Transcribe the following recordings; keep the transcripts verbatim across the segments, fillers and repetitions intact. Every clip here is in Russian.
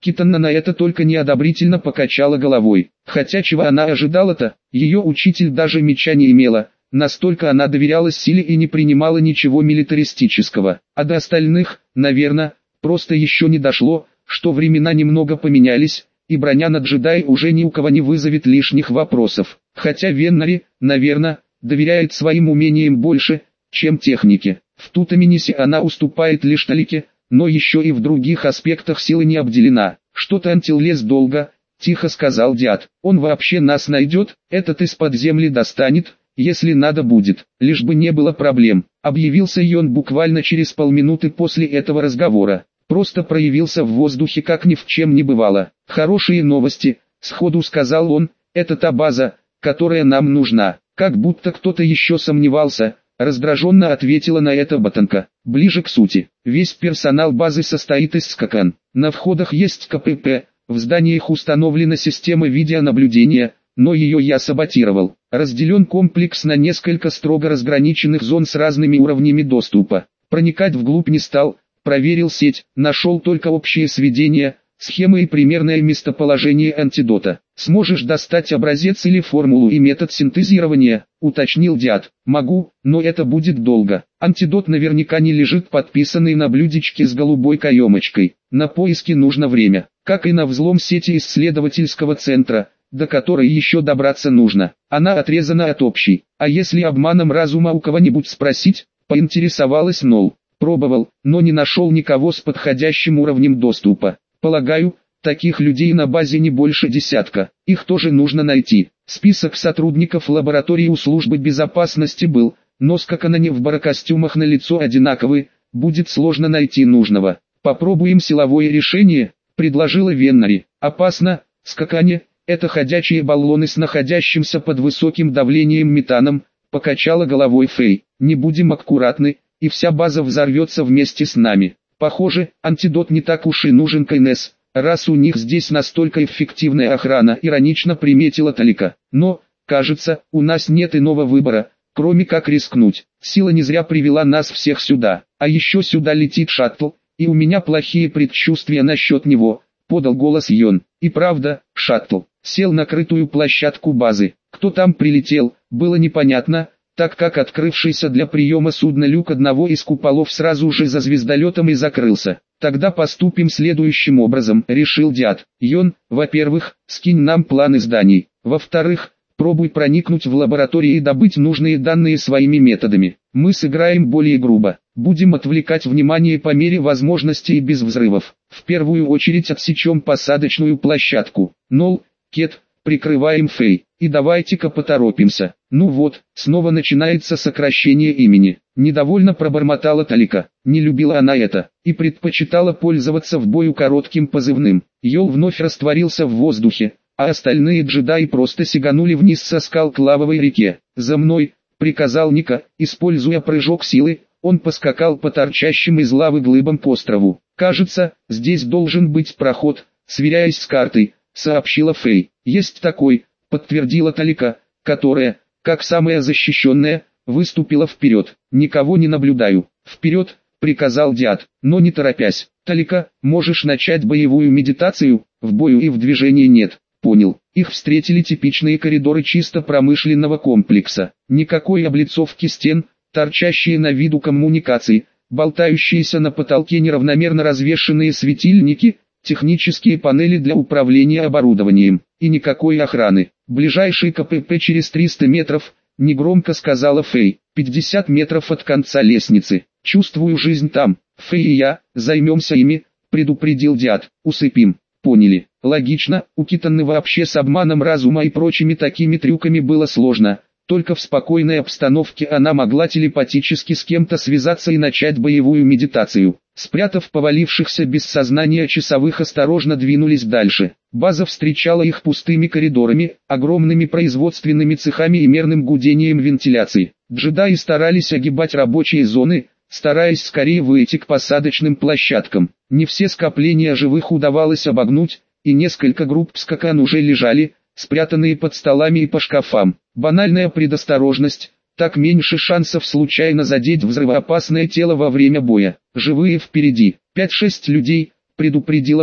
Китанна на это только неодобрительно покачала головой. Хотя чего она ожидала-то, ее учитель даже меча не имела, настолько она доверялась силе и не принимала ничего милитаристического. А до остальных, наверное, просто еще не дошло, что времена немного поменялись, и броня на джедай уже ни у кого не вызовет лишних вопросов. Хотя Веннари, наверное, доверяет своим умениям больше, чем технике. В Тутаминисе она уступает лишь Талике, но еще и в других аспектах силы не обделена. «Что-то антилез долго», — тихо сказал дяд. «Он вообще нас найдет, этот из-под земли достанет, если надо будет, лишь бы не было проблем». Объявился Йон буквально через полминуты после этого разговора. Просто проявился в воздухе, как ни в чем не бывало. «Хорошие новости», — сходу сказал он, — «это та база, которая нам нужна». Как будто кто-то еще сомневался, раздраженно ответила на это Ботанка. Ближе к сути. Весь персонал базы состоит из скакан. На входах есть КПП, в зданиях установлена система видеонаблюдения, но ее я саботировал. Разделен комплекс на несколько строго разграниченных зон с разными уровнями доступа. Проникать вглубь не стал, проверил сеть, нашел только общие сведения, схемы и примерное местоположение антидота. «Сможешь достать образец или формулу и метод синтезирования?» — уточнил дяд. «Могу, но это будет долго. Антидот наверняка не лежит подписанный на блюдечке с голубой каемочкой. На поиски нужно время, как и на взлом сети исследовательского центра, до которой еще добраться нужно. Она отрезана от общей. А если обманом разума у кого-нибудь спросить?» — поинтересовалась Нол. «Пробовал, но не нашел никого с подходящим уровнем доступа. Полагаю, таких людей на базе не больше десятка. Их тоже нужно найти». Список сотрудников лаборатории у службы безопасности был, но скаканане в барокостюмах на лицо одинаковые, будет сложно найти нужного. «Попробуем силовое решение», — предложила Веннари. «Опасно, скакане, это ходячие баллоны с находящимся под высоким давлением метаном», — покачала головой Фэй. «Не будем аккуратны, и вся база взорвется вместе с нами. Похоже, антидот не так уж и нужен КНС, раз у них здесь настолько эффективная охрана», — иронично приметила Талика. «Но, кажется, у нас нет иного выбора, кроме как рискнуть. Сила не зря привела нас всех сюда, а еще сюда летит шаттл, и у меня плохие предчувствия насчет него», — подал голос Йон. И правда, шаттл сел на крытую площадку базы. Кто там прилетел, было непонятно, так как открывшийся для приема судна люк одного из куполов сразу же за звездолетом и закрылся. «Тогда поступим следующим образом», — решил дяд. «Йон, во-первых, скинь нам планы зданий. Во-вторых, пробуй проникнуть в лабораторию и добыть нужные данные своими методами. Мы сыграем более грубо. Будем отвлекать внимание по мере возможности и без взрывов. В первую очередь отсечем посадочную площадку. Нол, Кет, прикрываем Фэй. И давайте-ка поторопимся». «Ну вот, снова начинается сокращение имени», — недовольно пробормотала Талика. Не любила она это, и предпочитала пользоваться в бою коротким позывным. Йол вновь растворился в воздухе, а остальные джедаи просто сиганули вниз со скал к лавовой реке. «За мной», — приказал Ника, используя прыжок силы, он поскакал по торчащим из лавы глыбам к острову. «Кажется, здесь должен быть проход», — сверяясь с картой, сообщила Фэй. «Есть такой», — подтвердила Талика, которая, как самая защищенная, выступила вперед. «Никого не наблюдаю». «Вперед», — приказал дяд, но не торопясь. «Талика, можешь начать боевую медитацию?» «В бою и в движении нет». «Понял». Их встретили типичные коридоры чисто промышленного комплекса. Никакой облицовки стен, торчащие на виду коммуникации, болтающиеся на потолке неравномерно развешенные светильники, технические панели для управления оборудованием, и никакой охраны. «Ближайший КПП через триста метров», — негромко сказала Фэй. «пятьдесят метров от конца лестницы. Чувствую жизнь там. Фэй и я займемся ими», — предупредил дяд. «Усыпим». «Поняли». Логично, у Китанны вообще с обманом разума и прочими такими трюками было сложно. Только в спокойной обстановке она могла телепатически с кем-то связаться и начать боевую медитацию. Спрятав повалившихся без сознания часовых, осторожно двинулись дальше. База встречала их пустыми коридорами, огромными производственными цехами и мерным гудением вентиляции. Джедаи старались огибать рабочие зоны, стараясь скорее выйти к посадочным площадкам. Не все скопления живых удавалось обогнуть, и несколько групп скакан уже лежали, спрятанные под столами и по шкафам. Банальная предосторожность, так меньше шансов случайно задеть взрывоопасное тело во время боя. «Живые впереди, пять-шесть людей», — предупредила Фэй.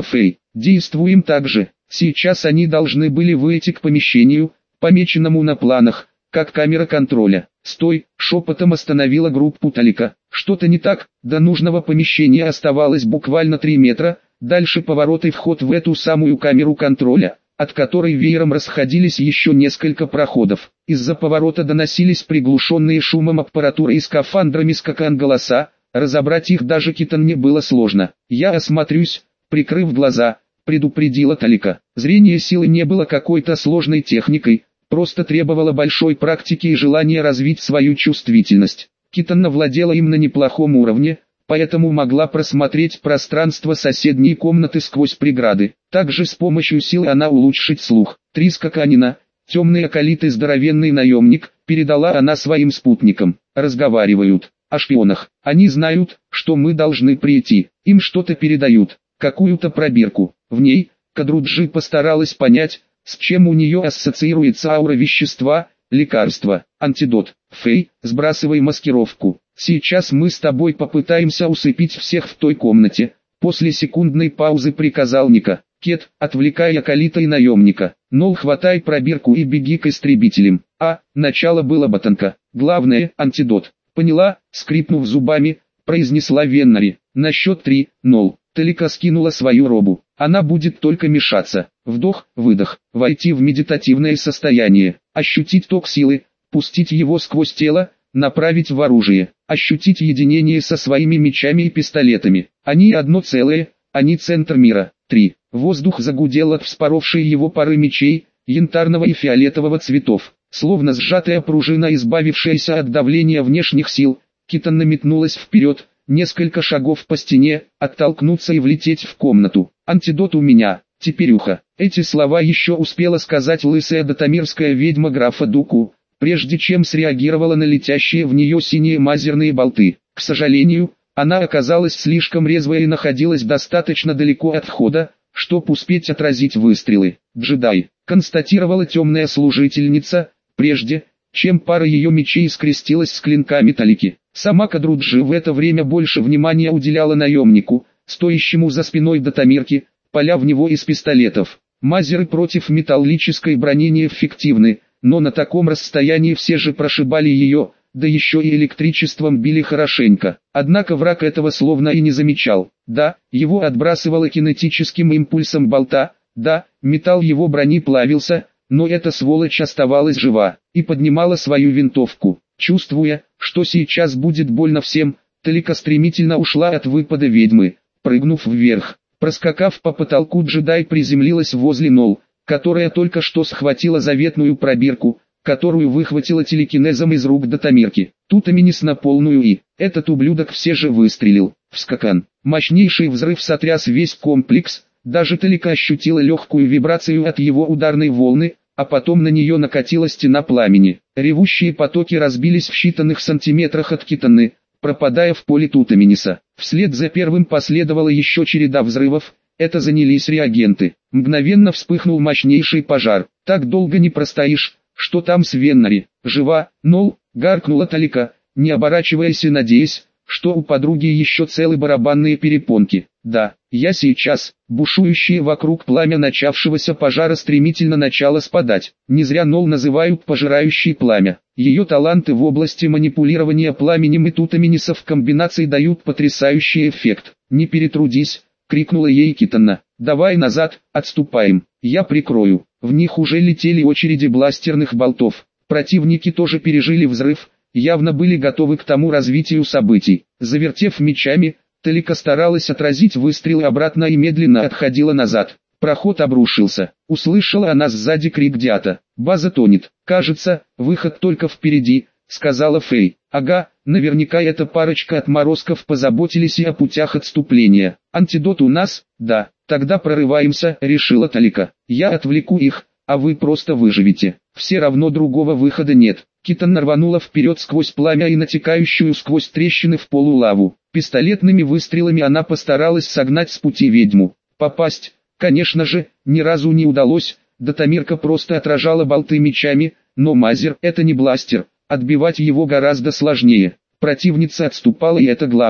Действуем так же. Сейчас они должны были выйти к помещению, помеченному на планах, как камера контроля. «Стой!» — шепотом остановила группу Талика. Что-то не так, до нужного помещения оставалось буквально три метра, дальше поворот и вход в эту самую камеру контроля, от которой веером расходились еще несколько проходов. Из-за поворота доносились приглушенные шумом аппаратуры и скафандрами скакан голоса, разобрать их даже Китане было сложно. «Я осмотрюсь», прикрыв глаза, предупредила Талика. Зрение силы не было какой-то сложной техникой, просто требовало большой практики и желания развить свою чувствительность. Китана владела им на неплохом уровне, поэтому могла просмотреть пространство соседней комнаты сквозь преграды. Также с помощью силы она улучшит слух. «Три скаканина, темный акалит и здоровенный наемник», передала она своим спутникам. «Разговаривают о шпионах. Они знают, что мы должны прийти. Им что-то передают, какую-то пробирку. В ней...» Кадруджи постаралась понять, с чем у нее ассоциируется аура вещества, лекарство, антидот. «Фэй, сбрасывай маскировку. Сейчас мы с тобой попытаемся усыпить всех в той комнате», после секундной паузы приказал Ника. «Кет, отвлекай акалита и наемника. Нол, хватай пробирку и беги к истребителям». А, начало было ботанка. Главное, антидот. «Поняла», скрипнув зубами, произнесла Веннари. «На счет три, Нол». Талика скинула свою робу. Она будет только мешаться. Вдох, выдох, войти в медитативное состояние, ощутить ток силы, пустить его сквозь тело, направить в оружие, ощутить единение со своими мечами и пистолетами. Они одно целое, они центр мира. три. Воздух загудел от вспоровшей его пары мечей, янтарного и фиолетового цветов. Словно сжатая пружина, избавившаяся от давления внешних сил, Китана метнулась вперед, несколько шагов по стене, оттолкнуться и влететь в комнату. «Антидот у меня, теперюха». Эти слова еще успела сказать лысая датамирская ведьма графа Дуку, прежде чем среагировала на летящие в нее синие мазерные болты. К сожалению, она оказалась слишком резвой и находилась достаточно далеко от входа, чтобы успеть отразить выстрелы. «Джедай», констатировала темная служительница, прежде чем пара ее мечей скрестилась с клинками Талики. Сама Кадруджи в это время больше внимания уделяла наемнику, стоящему за спиной датамирки, поля в него из пистолетов. Мазеры против металлической брони неэффективны, но на таком расстоянии все же прошибали ее, да еще и электричеством били хорошенько. Однако враг этого словно и не замечал. Да, его отбрасывало кинетическим импульсом болта, да, металл его брони плавился, но эта сволочь оставалась жива, и поднимала свою винтовку. Чувствуя, что сейчас будет больно всем, Талика стремительно ушла от выпада ведьмы, прыгнув вверх. Проскакав по потолку, джедай приземлилась возле Нол, которая только что схватила заветную пробирку, которую выхватила телекинезом из рук датамирки. Тутаминис на полную и, этот ублюдок все же выстрелил. Вскакан. Мощнейший взрыв сотряс весь комплекс, даже Талика ощутила легкую вибрацию от его ударной волны, а потом на нее накатила стена пламени. Ревущие потоки разбились в считанных сантиметрах от Китаны, пропадая в поле Тутаминиса. Вслед за первым последовала еще череда взрывов, это занялись реагенты. Мгновенно вспыхнул мощнейший пожар. «Так долго не простоишь, что там с Веннари? Жива?» «Нол», гаркнула Талика, не оборачиваясь и надеясь, что у подруги еще целы барабанные перепонки. «Да, я сейчас». Бушующее вокруг пламя начавшегося пожара стремительно начало спадать. Не зря Нол называют пожирающей пламя. Ее таланты в области манипулирования пламенем и Тутаминиса в комбинации дают потрясающий эффект. «Не перетрудись», — крикнула ей Китана. «Давай назад, отступаем, я прикрою». В них уже летели очереди бластерных болтов. Противники тоже пережили взрыв, явно были готовы к тому развитию событий. Завертев мечами, Талика старалась отразить выстрелы обратно и медленно отходила назад. Проход обрушился. Услышала она сзади крик Диата. «База тонет. Кажется, выход только впереди», — сказала Фэй. «Ага, наверняка эта парочка отморозков позаботились и о путях отступления. Антидот у нас?» «Да, тогда прорываемся», — решила Талика. «Я отвлеку их, а вы просто выживете. Все равно другого выхода нет». Китана рванула вперед сквозь пламя и натекающую сквозь трещины в полу лаву. Пистолетными выстрелами она постаралась согнать с пути ведьму. Попасть, конечно же, ни разу не удалось, датамирка просто отражала болты мечами, но мазер — это не бластер, отбивать его гораздо сложнее. Противница отступала, и это главное.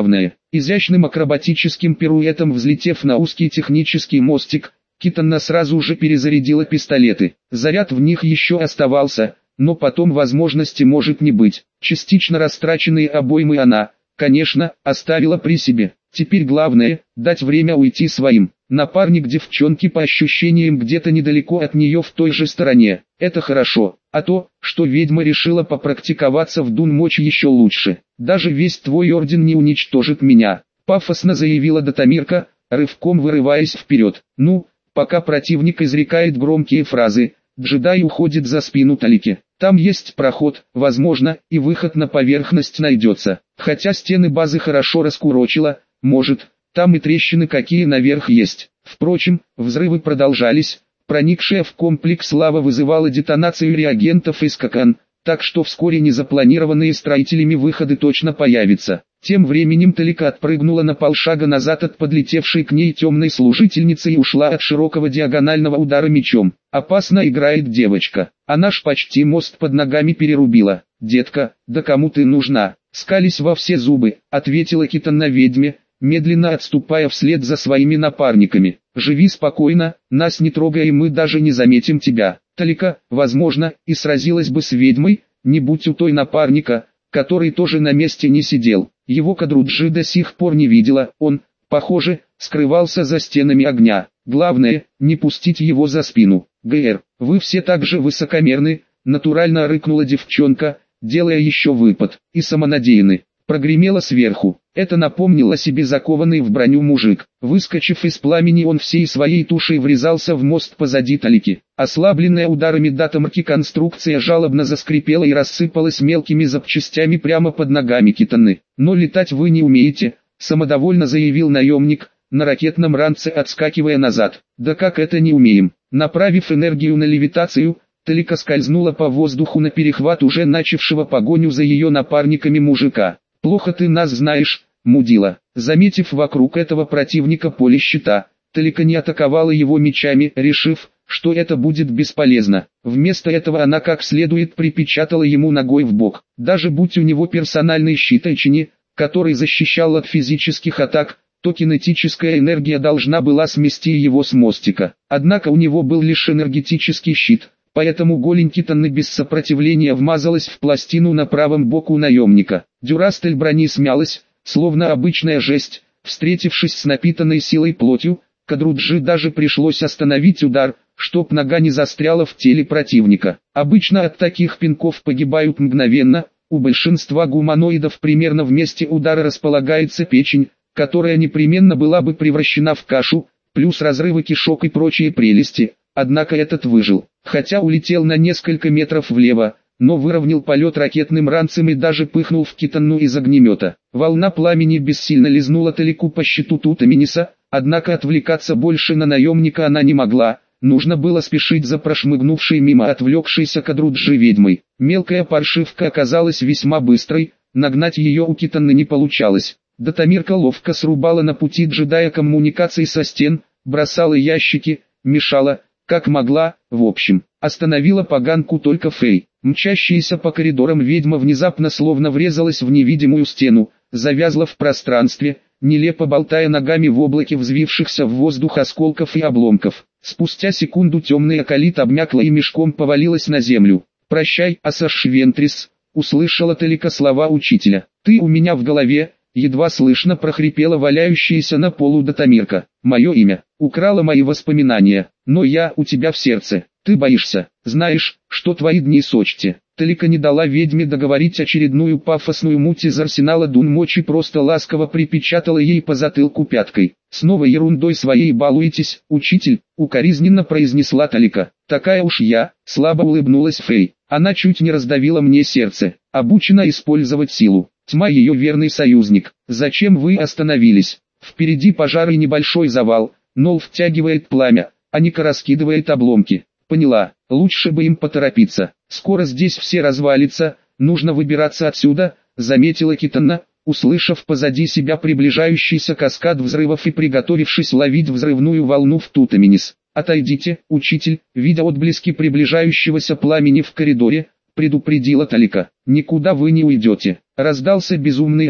Изящным акробатическим пируэтом взлетев на узкий технический мостик, Китанна сразу же перезарядила пистолеты. Заряд в них еще оставался, но потом возможности может не быть. Частично растраченные обоймы она, конечно, оставила при себе. Теперь главное – дать время уйти своим. Напарник девчонки по ощущениям где-то недалеко от нее в той же стороне. Это хорошо, а то, что ведьма решила попрактиковаться в Дунмочи еще лучше. Даже весь твой орден не уничтожит меня, пафосно заявила Датамирка, рывком вырываясь вперед. Ну, пока противник изрекает громкие фразы, джедай уходит за спину Талики. Там есть проход, возможно, и выход на поверхность найдется. Хотя стены базы хорошо раскурочило, может, там и трещины какие наверх есть. Впрочем, взрывы продолжались, проникшая в комплекс лава вызывала детонацию реагентов из кокон, так что вскоре незапланированные строителями выходы точно появятся. Тем временем Талика отпрыгнула на полшага назад от подлетевшей к ней темной служительницы и ушла от широкого диагонального удара мечом. Опасно играет девочка. Она ж почти мост под ногами перерубила. «Детка, да кому ты нужна?» «Скались во все зубы», — ответила Китанна ведьме, медленно отступая вслед за своими напарниками. «Живи спокойно, нас не трогай и мы даже не заметим тебя». Талика, возможно, и сразилась бы с ведьмой, не будь у той напарника, который тоже на месте не сидел. Его Кадруджи до сих пор не видела, он, похоже, скрывался за стенами огня. Главное, не пустить его за спину. «ГР, вы все так же высокомерны», — натурально рыкнула девчонка, делая еще выпад, и самонадеянны. Прогремело сверху. Это напомнило себе закованный в броню мужик. Выскочив из пламени, он всей своей тушей врезался в мост позади Талики. Ослабленная ударами Датамарки конструкция жалобно заскрипела и рассыпалась мелкими запчастями прямо под ногами Китанны. «Но летать вы не умеете», — самодовольно заявил наемник, на ракетном ранце отскакивая назад. «Да как это не умеем?» Направив энергию на левитацию, Талика скользнула по воздуху на перехват уже начавшего погоню за ее напарниками мужика. «Плохо ты нас знаешь, мудила». Заметив вокруг этого противника поле щита, Талика не атаковала его мечами, решив, что это будет бесполезно. Вместо этого она как следует припечатала ему ногой в бок. Даже будь у него персональный щит Айчини, который защищал от физических атак, то кинетическая энергия должна была смести его с мостика. Однако у него был лишь энергетический щит, поэтому голень Китанны без сопротивления вмазалась в пластину на правом боку наемника. Дюрастель брони смялась, словно обычная жесть, встретившись с напитанной силой плотью. Кадруджи даже пришлось остановить удар, чтоб нога не застряла в теле противника. Обычно от таких пинков погибают мгновенно, у большинства гуманоидов примерно в месте удара располагается печень, которая непременно была бы превращена в кашу, плюс разрывы кишок и прочие прелести. Однако этот выжил, хотя улетел на несколько метров влево, но выровнял полет ракетным ранцем и даже пыхнул в Китанну из огнемета. Волна пламени бессильно лизнула Талику по щиту Тутаминиса, однако отвлекаться больше на наемника она не могла, нужно было спешить за прошмыгнувшей мимо отвлекшейся Кадруджи ведьмой. Мелкая паршивка оказалась весьма быстрой, нагнать ее у Китанны не получалось. Датамирка ловко срубала на пути джедая коммуникаций со стен, бросала ящики, мешала, как могла, в общем, остановила поганку только Фэй. Мчащаяся по коридорам ведьма внезапно словно врезалась в невидимую стену, завязла в пространстве, нелепо болтая ногами в облаке взвившихся в воздух осколков и обломков. Спустя секунду темный акалит обмякла и мешком повалилась на землю. «Прощай, Асашвентрис», — услышала Талика слова учителя. «Ты у меня в голове», — едва слышно прохрипела валяющаяся на полу Датамирка. «Мое имя украло мои воспоминания, но я у тебя в сердце. Ты боишься, знаешь, что твои дни сочти». Талика не дала ведьме договорить очередную пафосную муть из арсенала Дунмочи, просто ласково припечатала ей по затылку пяткой. «Снова ерундой своей балуетесь, учитель», — укоризненно произнесла Талика. «Такая уж я», — слабо улыбнулась Фэй. «Она чуть не раздавила мне сердце, обучена использовать силу. Тьма ее верный союзник. Зачем вы остановились? Впереди пожар и небольшой завал, Нол втягивает пламя, а Ника раскидывает обломки». «Поняла, лучше бы им поторопиться. Скоро здесь все развалится, нужно выбираться отсюда», — заметила Китанна, услышав позади себя приближающийся каскад взрывов и приготовившись ловить взрывную волну в Тутаминис. «Отойдите, учитель», видя отблески приближающегося пламени в коридоре, предупредила Талика. «Никуда вы не уйдете». Раздался безумный рев,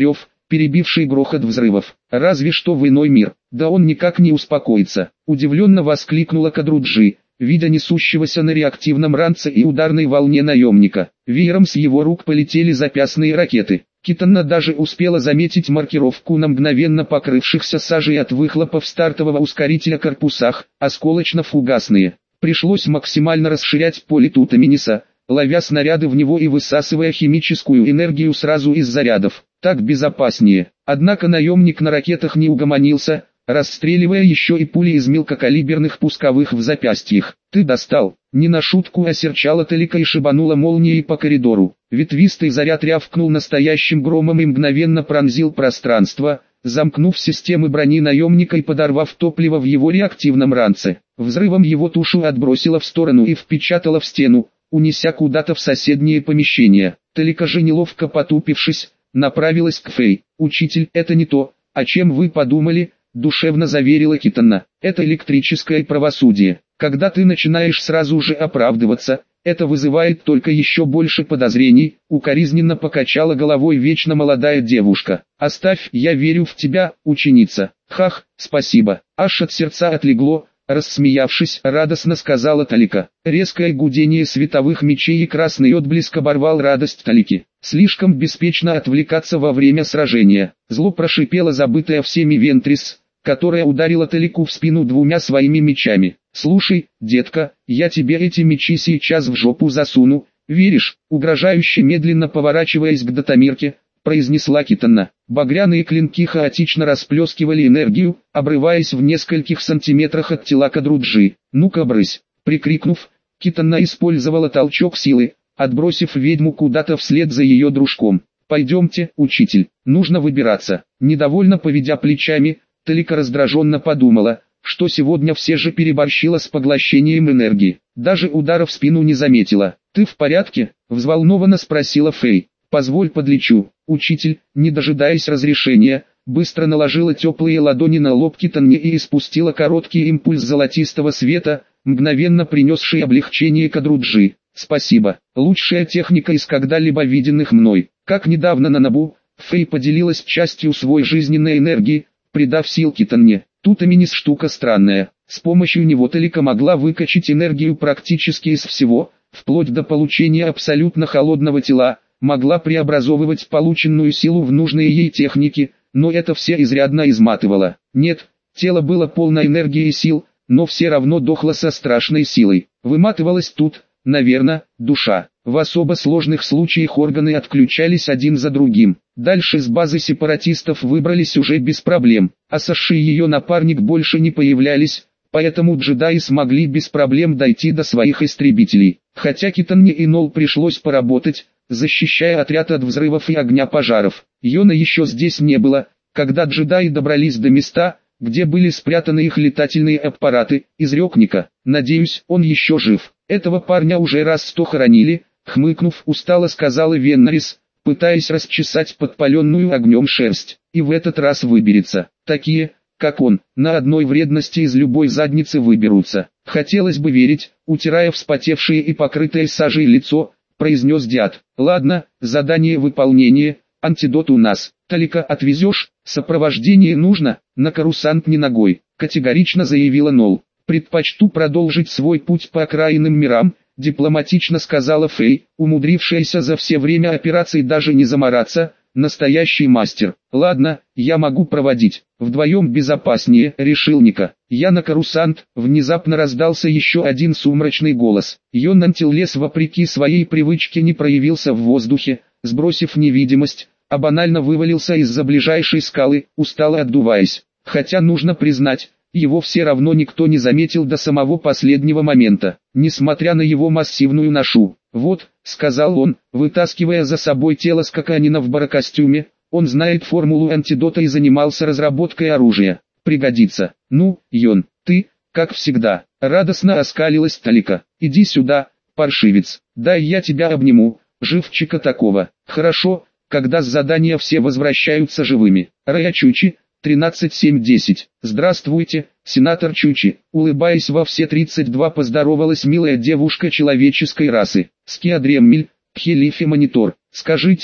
перебивший грохот взрывов. Разве что в иной мир. Да он никак не успокоится. Удивленно воскликнула Кадруджи, видя несущегося на реактивном ранце и ударной волне наемника. Веером с его рук полетели запястные ракеты. Китана даже успела заметить маркировку на мгновенно покрывшихся сажей от выхлопов стартового ускорителя корпусах, осколочно-фугасные. Пришлось максимально расширять поле Тутаминиса, ловя снаряды в него и высасывая химическую энергию сразу из зарядов. Так безопаснее. Однако наемник на ракетах не угомонился, расстреливая еще и пули из мелкокалиберных пусковых в запястьях. «Ты достал!» Не на шутку осерчала Талика и шибанула молнией по коридору. Ветвистый заряд рявкнул настоящим громом и мгновенно пронзил пространство, замкнув системы брони наемника и подорвав топливо в его реактивном ранце. Взрывом его тушу отбросило в сторону и впечатало в стену, унеся куда-то в соседнее помещение. Талика же, неловко потупившись, направилась к Фэй. «Учитель, это не то, о чем вы подумали», — душевно заверила Китана. «Это электрическое правосудие. Когда ты начинаешь сразу же оправдываться, это вызывает только еще больше подозрений», — укоризненно покачала головой вечно молодая девушка. «Оставь, я верю в тебя, ученица». «Хах, спасибо». Аж от сердца отлегло, рассмеявшись, радостно сказала Талика. Резкое гудение световых мечей и красный отблеск оборвал радость Талики. Слишком беспечно отвлекаться во время сражения. Зло прошипела забытая всеми Вентрис, которая ударила Талику в спину двумя своими мечами. «Слушай, детка, я тебе эти мечи сейчас в жопу засуну, веришь?» Угрожающе медленно поворачиваясь к Датамирке, произнесла Китана. Багряные клинки хаотично расплескивали энергию, обрываясь в нескольких сантиметрах от тела Кадруджи. «Ну-ка брысь!» Прикрикнув, Китана использовала толчок силы, отбросив ведьму куда-то вслед за ее дружком. «Пойдемте, учитель, нужно выбираться». Недовольно поведя плечами, Талика раздраженно подумала, что сегодня все же переборщила с поглощением энергии. Даже удара в спину не заметила. «Ты в порядке?» – взволнованно спросила Фэй. «Позволь подлечу». Учитель, не дожидаясь разрешения, быстро наложила теплые ладони на лоб Китане и испустила короткий импульс золотистого света, мгновенно принесший облегчение Кадруджи. «Спасибо. Лучшая техника из когда-либо виденных мной». Как недавно на Набу, Фэй поделилась частью своей жизненной энергии, придав сил Китане. Тутаминис штука странная. С помощью него Талика могла выкачать энергию практически из всего, вплоть до получения абсолютно холодного тела, могла преобразовывать полученную силу в нужные ей техники, но это все изрядно изматывало. Нет, тело было полно энергии и сил, но все равно дохло со страшной силой. Выматывалась тут, наверное, душа. В особо сложных случаях органы отключались один за другим. Дальше с базы сепаратистов выбрались уже без проблем, а Саши и ее напарник больше не появлялись, поэтому джедаи смогли без проблем дойти до своих истребителей. Хотя Китане и Нол пришлось поработать, защищая отряд от взрывов и огня пожаров. Йона еще здесь не было, когда джедаи добрались до места, где были спрятаны их летательные аппараты, изрек Ника. «Надеюсь, он еще жив. Этого парня уже раз сто хоронили», хмыкнув, устало сказала Веннарис, пытаясь расчесать подпаленную огнем шерсть. «И в этот раз выберется. Такие, как он, на одной вредности из любой задницы выберутся». «Хотелось бы верить», утирая вспотевшее и покрытое сажей лицо, произнес Диад. «Ладно, задание выполнение, антидот у нас. Талика, отвезешь? Сопровождение нужно?» «На карусант не ногой», категорично заявила Нол. «Предпочту продолжить свой путь по окраинным мирам», дипломатично сказала Фэй, умудрившаяся за все время операции даже не замораться, настоящий мастер. «Ладно, я могу проводить, вдвоем безопаснее», решил Ника. «Я на карусант», внезапно раздался еще один сумрачный голос. Йон Антиллес вопреки своей привычке не проявился в воздухе, сбросив невидимость, а банально вывалился из-за ближайшей скалы, устало отдуваясь. Хотя нужно признать, его все равно никто не заметил до самого последнего момента, несмотря на его массивную ношу. «Вот», — сказал он, вытаскивая за собой тело скаканина в барокостюме, «он знает формулу антидота и занимался разработкой оружия. Пригодится». «Ну, Йон, ты, как всегда», — радостно оскалилась Талика. «Иди сюда, паршивец, дай я тебя обниму, живчика такого». «Хорошо, когда с задания все возвращаются живыми». Рая Чучи, тринадцать семь десять. «Здравствуйте, сенатор Чучи», улыбаясь во все тридцать два, поздоровалась милая девушка человеческой расы. «Скиадреммель, Кхелифи Монитор, скажите,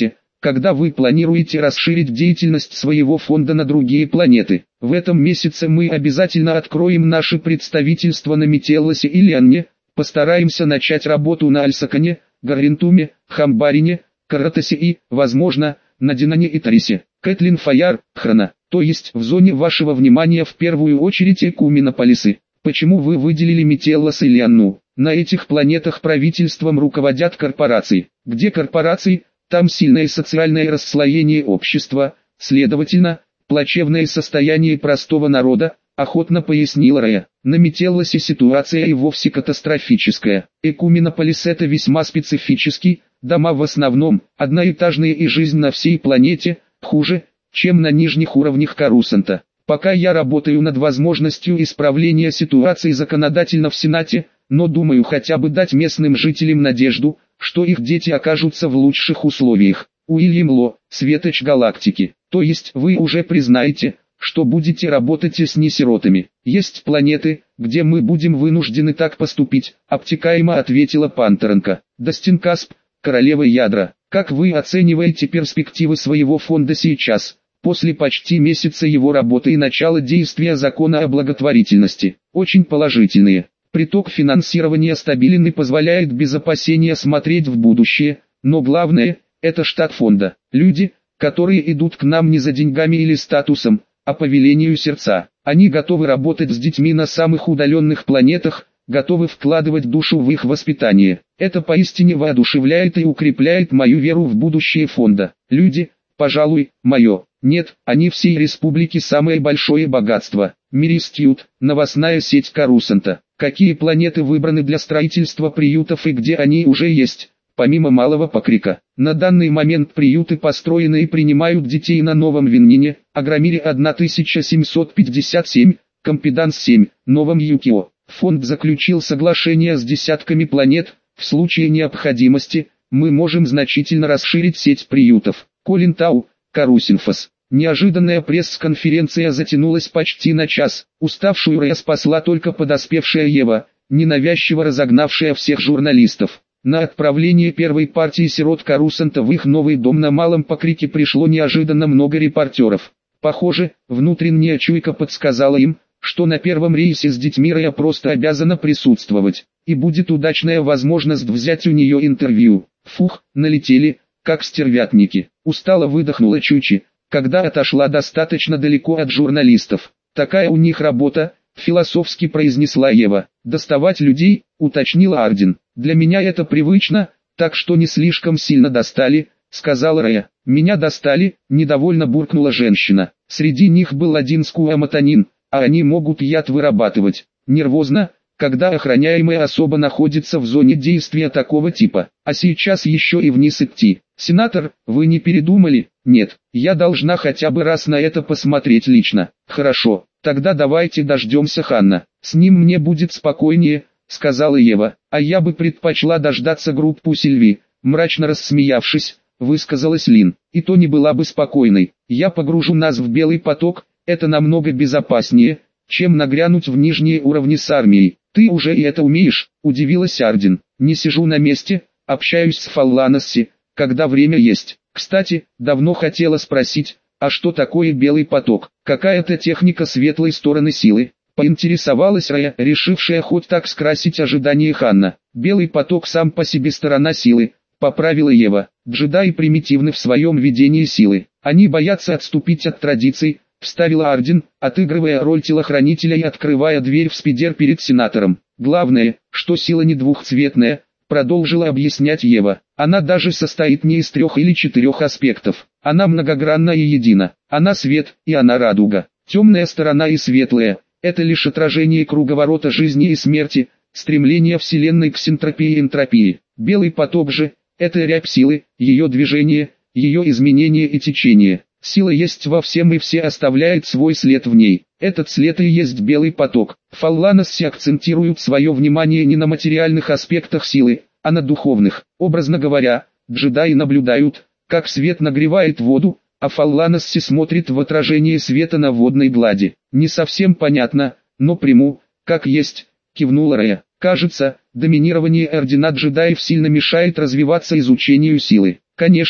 когда вы планируете расширить деятельность своего фонда на другие планеты. В этом месяце мы обязательно откроем наше представительство на Метеллосе и Лианне, постараемся начать работу на Альсакане, Гаррентуме, Хамбарине, Каратасе и, возможно, на Динане и Тарисе. Кэтлин Фаяр, Храна, то есть в зоне вашего внимания в первую очередь Экуминополисы. Почему вы выделили Метеллос и Лианну? На этих планетах правительством руководят корпорации. Где корпорации, там сильное социальное расслоение общества, следовательно, плачевное состояние простого народа, охотно пояснила Рая. На Метеллосе ситуация и вовсе катастрофическая. Экуминополис это весьма специфический, дома в основном одноэтажные и жизнь на всей планете хуже, чем на нижних уровнях Корусанта. Пока я работаю над возможностью исправления ситуации законодательно в Сенате, но думаю хотя бы дать местным жителям надежду, что их дети окажутся в лучших условиях. Уильям Ло, Светоч Галактики. То есть вы уже признаете, что будете работать с несиротами. Есть планеты, где мы будем вынуждены так поступить, обтекаемо ответила Пантеренко. Дастин Касп, королева ядра. Как вы оцениваете перспективы своего фонда сейчас, после почти месяца его работы и начала действия закона о благотворительности? Очень положительные. Приток финансирования стабилен и позволяет без опасения смотреть в будущее, но главное – это штат фонда. Люди, которые идут к нам не за деньгами или статусом, а по велению сердца. Они готовы работать с детьми на самых удаленных планетах, готовы вкладывать душу в их воспитание. Это поистине воодушевляет и укрепляет мою веру в будущее фонда. Люди, пожалуй, мое. Нет, они всей республики самое большое богатство. Миристьют, новостная сеть Корусанта. Какие планеты выбраны для строительства приютов и где они уже есть, помимо Малого Покрика. На данный момент приюты построены и принимают детей на Новом Виннине, Агромире тысяча семьсот пятьдесят семь, Компиданс семь, Новом Юкио. Фонд заключил соглашение с десятками планет, в случае необходимости, мы можем значительно расширить сеть приютов. Колин Тау, Корусинфос. Неожиданная пресс-конференция затянулась почти на час. Уставшую Рая спасла только подоспевшая Ева, ненавязчиво разогнавшая всех журналистов. На отправление первой партии сирот Корусанта в их новый дом на Малом Покрике пришло неожиданно много репортеров. Похоже, внутренняя чуйка подсказала им, что на первом рейсе с детьми Рая просто обязана присутствовать, и будет удачная возможность взять у нее интервью. Фух, налетели, как стервятники. Устало выдохнула Чучи, когда отошла достаточно далеко от журналистов. Такая у них работа, философски произнесла Ева. Доставать людей, уточнила Ардин. Для меня это привычно, так что не слишком сильно достали, сказала Рая. Меня достали, недовольно буркнула женщина. Среди них был один скуаматонин, а они могут яд вырабатывать. Нервозно, когда охраняемая особа находится в зоне действия такого типа. А сейчас еще и вниз идти. Сенатор, вы не передумали? Нет, я должна хотя бы раз на это посмотреть лично. Хорошо, тогда давайте дождемся Ханна. С ним мне будет спокойнее, сказала Ева. А я бы предпочла дождаться группу Сильви. Мрачно рассмеявшись, высказалась Лин. И то не была бы спокойной. Я погружу нас в белый поток, это намного безопаснее, чем нагрянуть в нижние уровни с армией. Ты уже и это умеешь, удивилась Ардин. Не сижу на месте, общаюсь с Фалланасси, когда время есть. Кстати, давно хотела спросить, а что такое белый поток? Какая-то техника светлой стороны силы? Поинтересовалась Рая, решившая хоть так скрасить ожидания Ханна. Белый поток сам по себе сторона силы, поправила Ева. Джедаи примитивны в своем видении силы. Они боятся отступить от традиций, вставила Ардин, отыгрывая роль телохранителя и открывая дверь в спидер перед сенатором. Главное, что сила не двухцветная, продолжила объяснять Ева. Она даже состоит не из трех или четырех аспектов. Она многогранна и едина. Она свет, и она радуга. Темная сторона и светлая – это лишь отражение круговорота жизни и смерти, стремление Вселенной к синтропии и энтропии. Белый поток же – это рябь силы, ее движение, ее изменение и течение. Сила есть во всем и все оставляет свой след в ней. Этот след и есть белый поток. Фалланасси акцентируют свое внимание не на материальных аспектах силы, а на духовных. Образно говоря, джедаи наблюдают, как свет нагревает воду, а Фалланасси смотрит в отражение света на водной глади. Не совсем понятно, но приму, как есть, кивнула Рая. Кажется, доминирование ордена джедаев сильно мешает развиваться изучению силы. Конечно,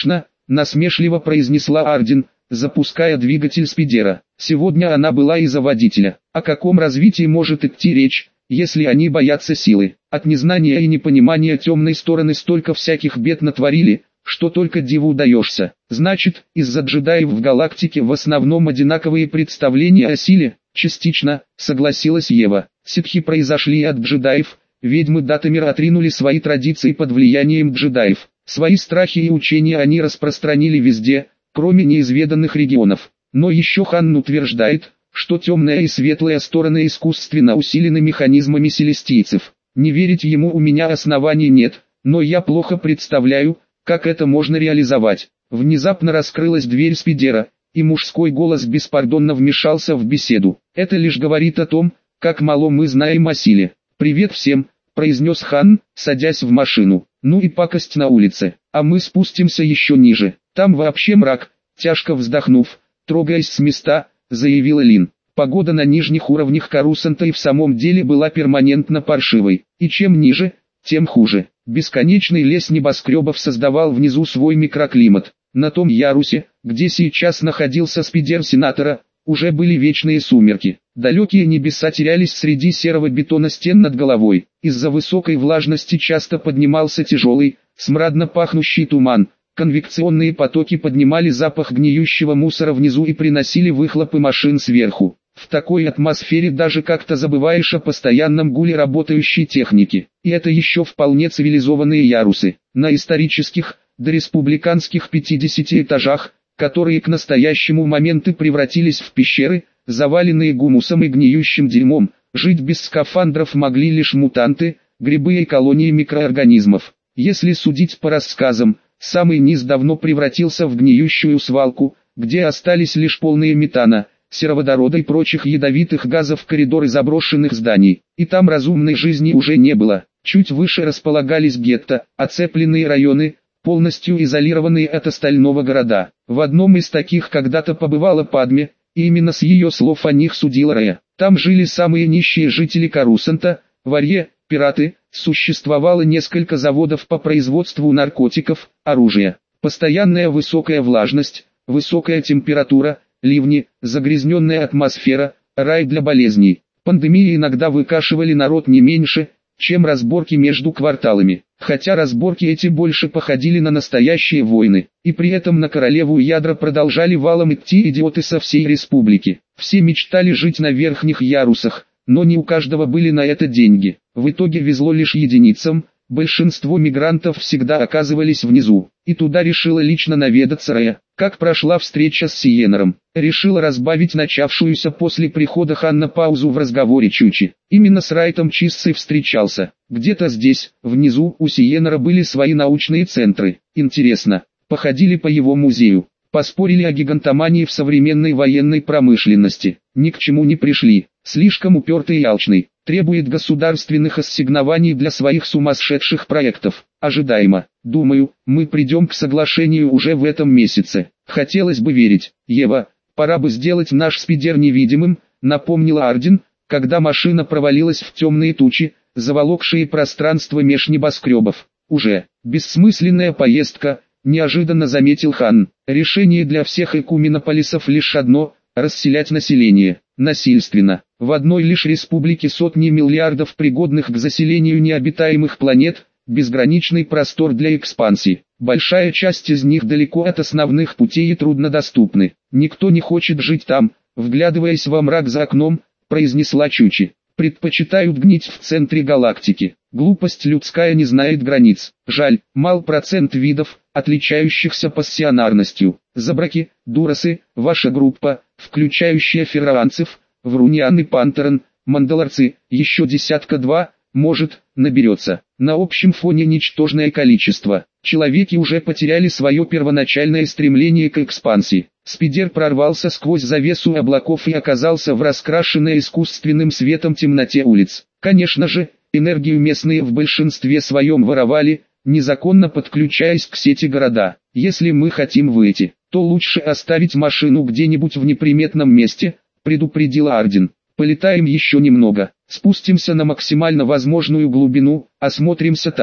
насмешливо произнесла Ардин, запуская двигатель спидера. Сегодня она была из-за водителя. О каком развитии может идти речь, если они боятся силы? От незнания и непонимания темной стороны столько всяких бед натворили, что только диву даешься. Значит, из-за джедаев в галактике в основном одинаковые представления о силе? Частично, согласилась Ева. Ситхи произошли от джедаев, ведьмы Датамира отринули свои традиции под влиянием джедаев. Свои страхи и учения они распространили везде, кроме неизведанных регионов. Но еще Хан утверждает, что темная и светлая стороны искусственно усилены механизмами селестийцев. Не верить ему у меня оснований нет, но я плохо представляю, как это можно реализовать. Внезапно раскрылась дверь спидера, и мужской голос беспардонно вмешался в беседу. Это лишь говорит о том, как мало мы знаем о силе. «Привет всем», — произнес Хан, садясь в машину. «Ну и пакость на улице, а мы спустимся еще ниже. Там вообще мрак», — тяжко вздохнув, трогаясь с места, заявила Лин. Погода на нижних уровнях Корусанта и в самом деле была перманентно паршивой, и чем ниже, тем хуже. Бесконечный лес небоскребов создавал внизу свой микроклимат. На том ярусе, где сейчас находился спидер сенатора, уже были вечные сумерки. Далекие небеса терялись среди серого бетона стен над головой. Из-за высокой влажности часто поднимался тяжелый, смрадно пахнущий туман. Конвекционные потоки поднимали запах гниющего мусора внизу и приносили выхлопы машин сверху. В такой атмосфере даже как-то забываешь о постоянном гуле работающей техники. И это еще вполне цивилизованные ярусы. На исторических, дореспубликанских пятидесяти этажах, которые к настоящему моменту превратились в пещеры, заваленные гумусом и гниющим дерьмом, жить без скафандров могли лишь мутанты, грибы и колонии микроорганизмов. Если судить по рассказам, самый низ давно превратился в гниющую свалку, где остались лишь полные метана, сероводорода и прочих ядовитых газов коридоры заброшенных зданий. И там разумной жизни уже не было. Чуть выше располагались гетто, оцепленные районы, полностью изолированные от остального города. В одном из таких когда-то побывала Падме, и именно с ее слов о них судила Рея. Там жили самые нищие жители Корусанта, варье, пираты, существовало несколько заводов по производству наркотиков, оружия. Постоянная высокая влажность, высокая температура, ливни, загрязненная атмосфера, рай для болезней. Пандемии иногда выкашивали народ не меньше, чем разборки между кварталами. Хотя разборки эти больше походили на настоящие войны, и при этом на королеву ядра продолжали валом идти идиоты со всей республики. Все мечтали жить на верхних ярусах, но не у каждого были на это деньги. В итоге везло лишь единицам, большинство мигрантов всегда оказывались внизу, и туда решила лично наведаться Рея. Как прошла встреча с Сиенером? Решила разбавить начавшуюся после прихода Ханна паузу в разговоре Чучи. Именно с Райтом Чиссой встречался. Где-то здесь, внизу, у Сиенера были свои научные центры. Интересно, походили по его музею, поспорили о гигантомании в современной военной промышленности. Ни к чему не пришли. Слишком упертый и алчный. Требует государственных ассигнований для своих сумасшедших проектов. Ожидаемо. Думаю, мы придем к соглашению уже в этом месяце. Хотелось бы верить. Ева, пора бы сделать наш спидер невидимым, напомнила Ардин, когда машина провалилась в темные тучи, заволокшие пространство меж небоскребов. Уже. Бессмысленная поездка, неожиданно заметил Хан. Решение для всех экуменополисов лишь одно – расселять население. Насильственно. В одной лишь республике сотни миллиардов пригодных к заселению необитаемых планет, безграничный простор для экспансии. Большая часть из них далеко от основных путей и труднодоступны. Никто не хочет жить там, вглядываясь во мрак за окном, произнесла Чучи. Предпочитают гнить в центре галактики. Глупость людская не знает границ. Жаль, мал процент видов, отличающихся пассионарностью. Забраки, дурасы, ваша группа, включающая ферраанцев, вруниан и пантерон, мандалорцы, еще десятка-два, может, наберется. На общем фоне ничтожное количество. Человеки уже потеряли свое первоначальное стремление к экспансии. Спидер прорвался сквозь завесу облаков и оказался в раскрашенной искусственным светом темноте улиц. Конечно же, энергию местные в большинстве своем воровали, незаконно подключаясь к сети города. Если мы хотим выйти, то лучше оставить машину где-нибудь в неприметном месте, предупредила Ардин. Полетаем еще немного, спустимся на максимально возможную глубину, осмотримся там.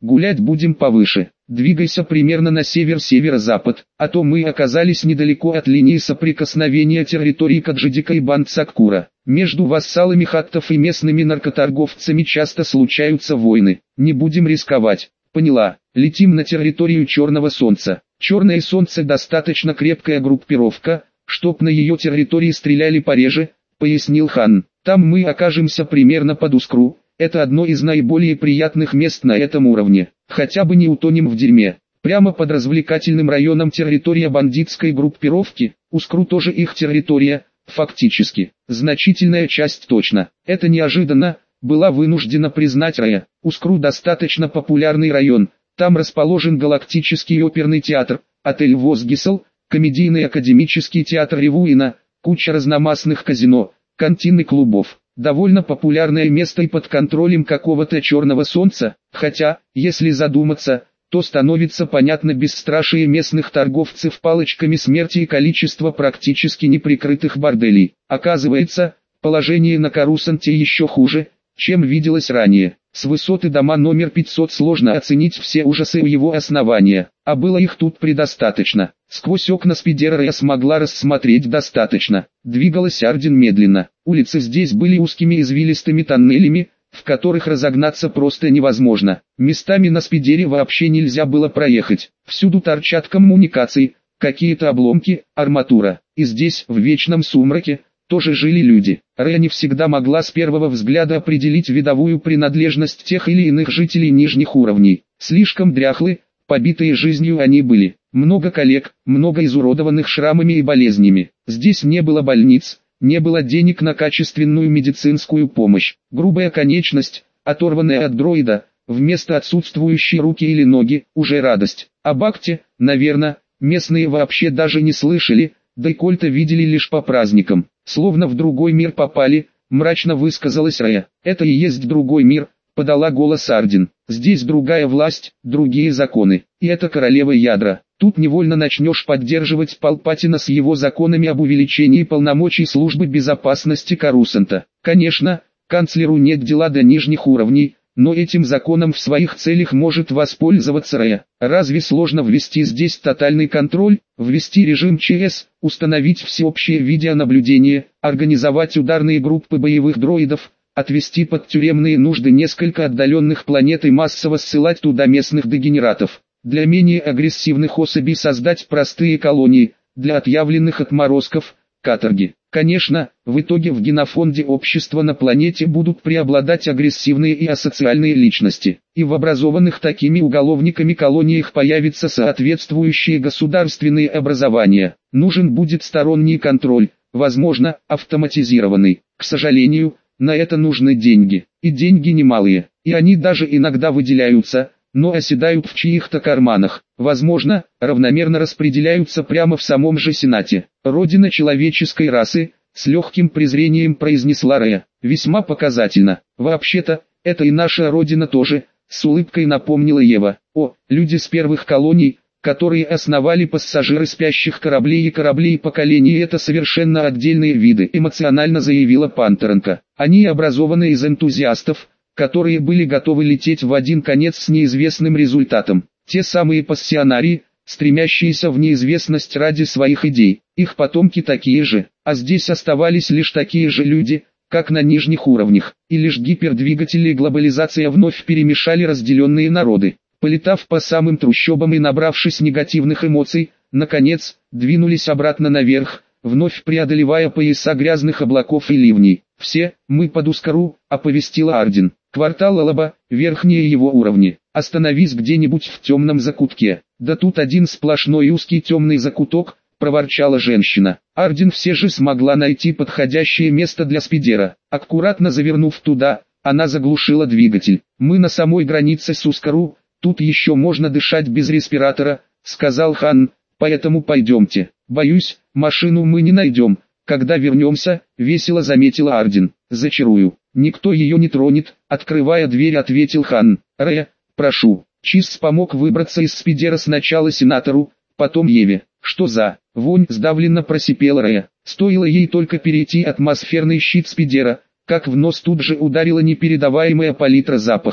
Гулять будем повыше. Двигайся примерно на север-северо-запад, а то мы оказались недалеко от линии соприкосновения территорий Каджидика и Бандсаккура. Между вассалами хаттов и местными наркоторговцами часто случаются войны. Не будем рисковать. Поняла. Летим на территорию Черного Солнца. Черное Солнце достаточно крепкая группировка, чтоб на ее территории стреляли пореже, пояснил Хан. Там мы окажемся примерно под Ускру. Это одно из наиболее приятных мест на этом уровне. Хотя бы не утонем в дерьме. Прямо под развлекательным районом территория бандитской группировки. Ускру тоже их территория, фактически. Значительная часть точно. Это неожиданно, была вынуждена признать Рая. Ускру достаточно популярный район. Там расположен Галактический оперный театр, отель Возгисел, комедийный академический театр Ревуина, куча разномастных казино, кантин и клубов. Довольно популярное место и под контролем какого-то Черного Солнца, хотя, если задуматься, то становится понятно бесстрашие местных торговцев палочками смерти и количество практически неприкрытых борделей. Оказывается, положение на Карусанте еще хуже, чем виделось ранее. С высоты дома номер пятьсот сложно оценить все ужасы его основания, а было их тут предостаточно. Сквозь окна спидера я смогла рассмотреть достаточно. Двигалась Ардин медленно. Улицы здесь были узкими извилистыми тоннелями, в которых разогнаться просто невозможно. Местами на спидере вообще нельзя было проехать. Всюду торчат коммуникации, какие-то обломки, арматура. И здесь, в вечном сумраке, тоже жили люди. Рэя не всегда могла с первого взгляда определить видовую принадлежность тех или иных жителей нижних уровней. Слишком дряхлы, побитые жизнью они были. Много коллег, много изуродованных шрамами и болезнями. Здесь не было больниц, не было денег на качественную медицинскую помощь. Грубая конечность, оторванная от дроида, вместо отсутствующей руки или ноги, уже радость. О Бакте, наверное, местные вообще даже не слышали, да и Кольта видели лишь по праздникам. Словно в другой мир попали, мрачно высказалась Рэя. Это и есть другой мир, подала голос Ардин. Здесь другая власть, другие законы. И это королева ядра. Тут невольно начнешь поддерживать Палпатина с его законами об увеличении полномочий службы безопасности Карусанта. Конечно, канцлеру нет дела до нижних уровней, но этим законом в своих целях может воспользоваться Рэя. Разве сложно ввести здесь тотальный контроль, ввести режим ЧС, установить всеобщее видеонаблюдение, организовать ударные группы боевых дроидов, отвести под тюремные нужды несколько отдаленных планет и массово ссылать туда местных дегенератов. Для менее агрессивных особей создать простые колонии, для отъявленных отморозков – каторги. Конечно, в итоге в генофонде общества на планете будут преобладать агрессивные и асоциальные личности, и в образованных такими уголовниками колониях появятся соответствующие государственные образования. Нужен будет сторонний контроль, возможно, автоматизированный. К сожалению, на это нужны деньги, и деньги немалые, и они даже иногда выделяются, но оседают в чьих-то карманах, возможно, равномерно распределяются прямо в самом же Сенате. Родина человеческой расы, с легким презрением произнесла Рэя, весьма показательно. Вообще-то, это и наша родина тоже, с улыбкой напомнила Ева. О, люди с первых колоний, которые основали пассажиры спящих кораблей и кораблей поколений, это совершенно отдельные виды, эмоционально заявила Пантеренко. Они образованы из энтузиастов, которые были готовы лететь в один конец с неизвестным результатом. Те самые пассионарии, стремящиеся в неизвестность ради своих идей. Их потомки такие же, а здесь оставались лишь такие же люди, как на нижних уровнях. И лишь гипердвигатели и глобализация вновь перемешали разделенные народы. Полетав по самым трущобам и набравшись негативных эмоций, наконец, двинулись обратно наверх, вновь преодолевая пояса грязных облаков и ливней. «Все, мы под Ускару», — оповестила Ардин. «Квартал Алаба, верхние его уровни. Остановись где-нибудь в темном закутке». «Да тут один сплошной узкий темный закуток», — проворчала женщина. Ардин все же смогла найти подходящее место для спидера. Аккуратно завернув туда, она заглушила двигатель. «Мы на самой границе с Ускару, тут еще можно дышать без респиратора», — сказал Хан, — «поэтому пойдемте». «Боюсь, машину мы не найдем. Когда вернемся», — весело заметила Ардин. «Зачарую. Никто ее не тронет», — открывая дверь, ответил Хан. «Рэя, прошу». Чиз помог выбраться из спидера сначала сенатору, потом Еве. «Что за вонь?» — сдавленно просипела Рэя. Стоило ей только перейти атмосферный щит спидера, как в нос тут же ударила непередаваемая палитра запахов.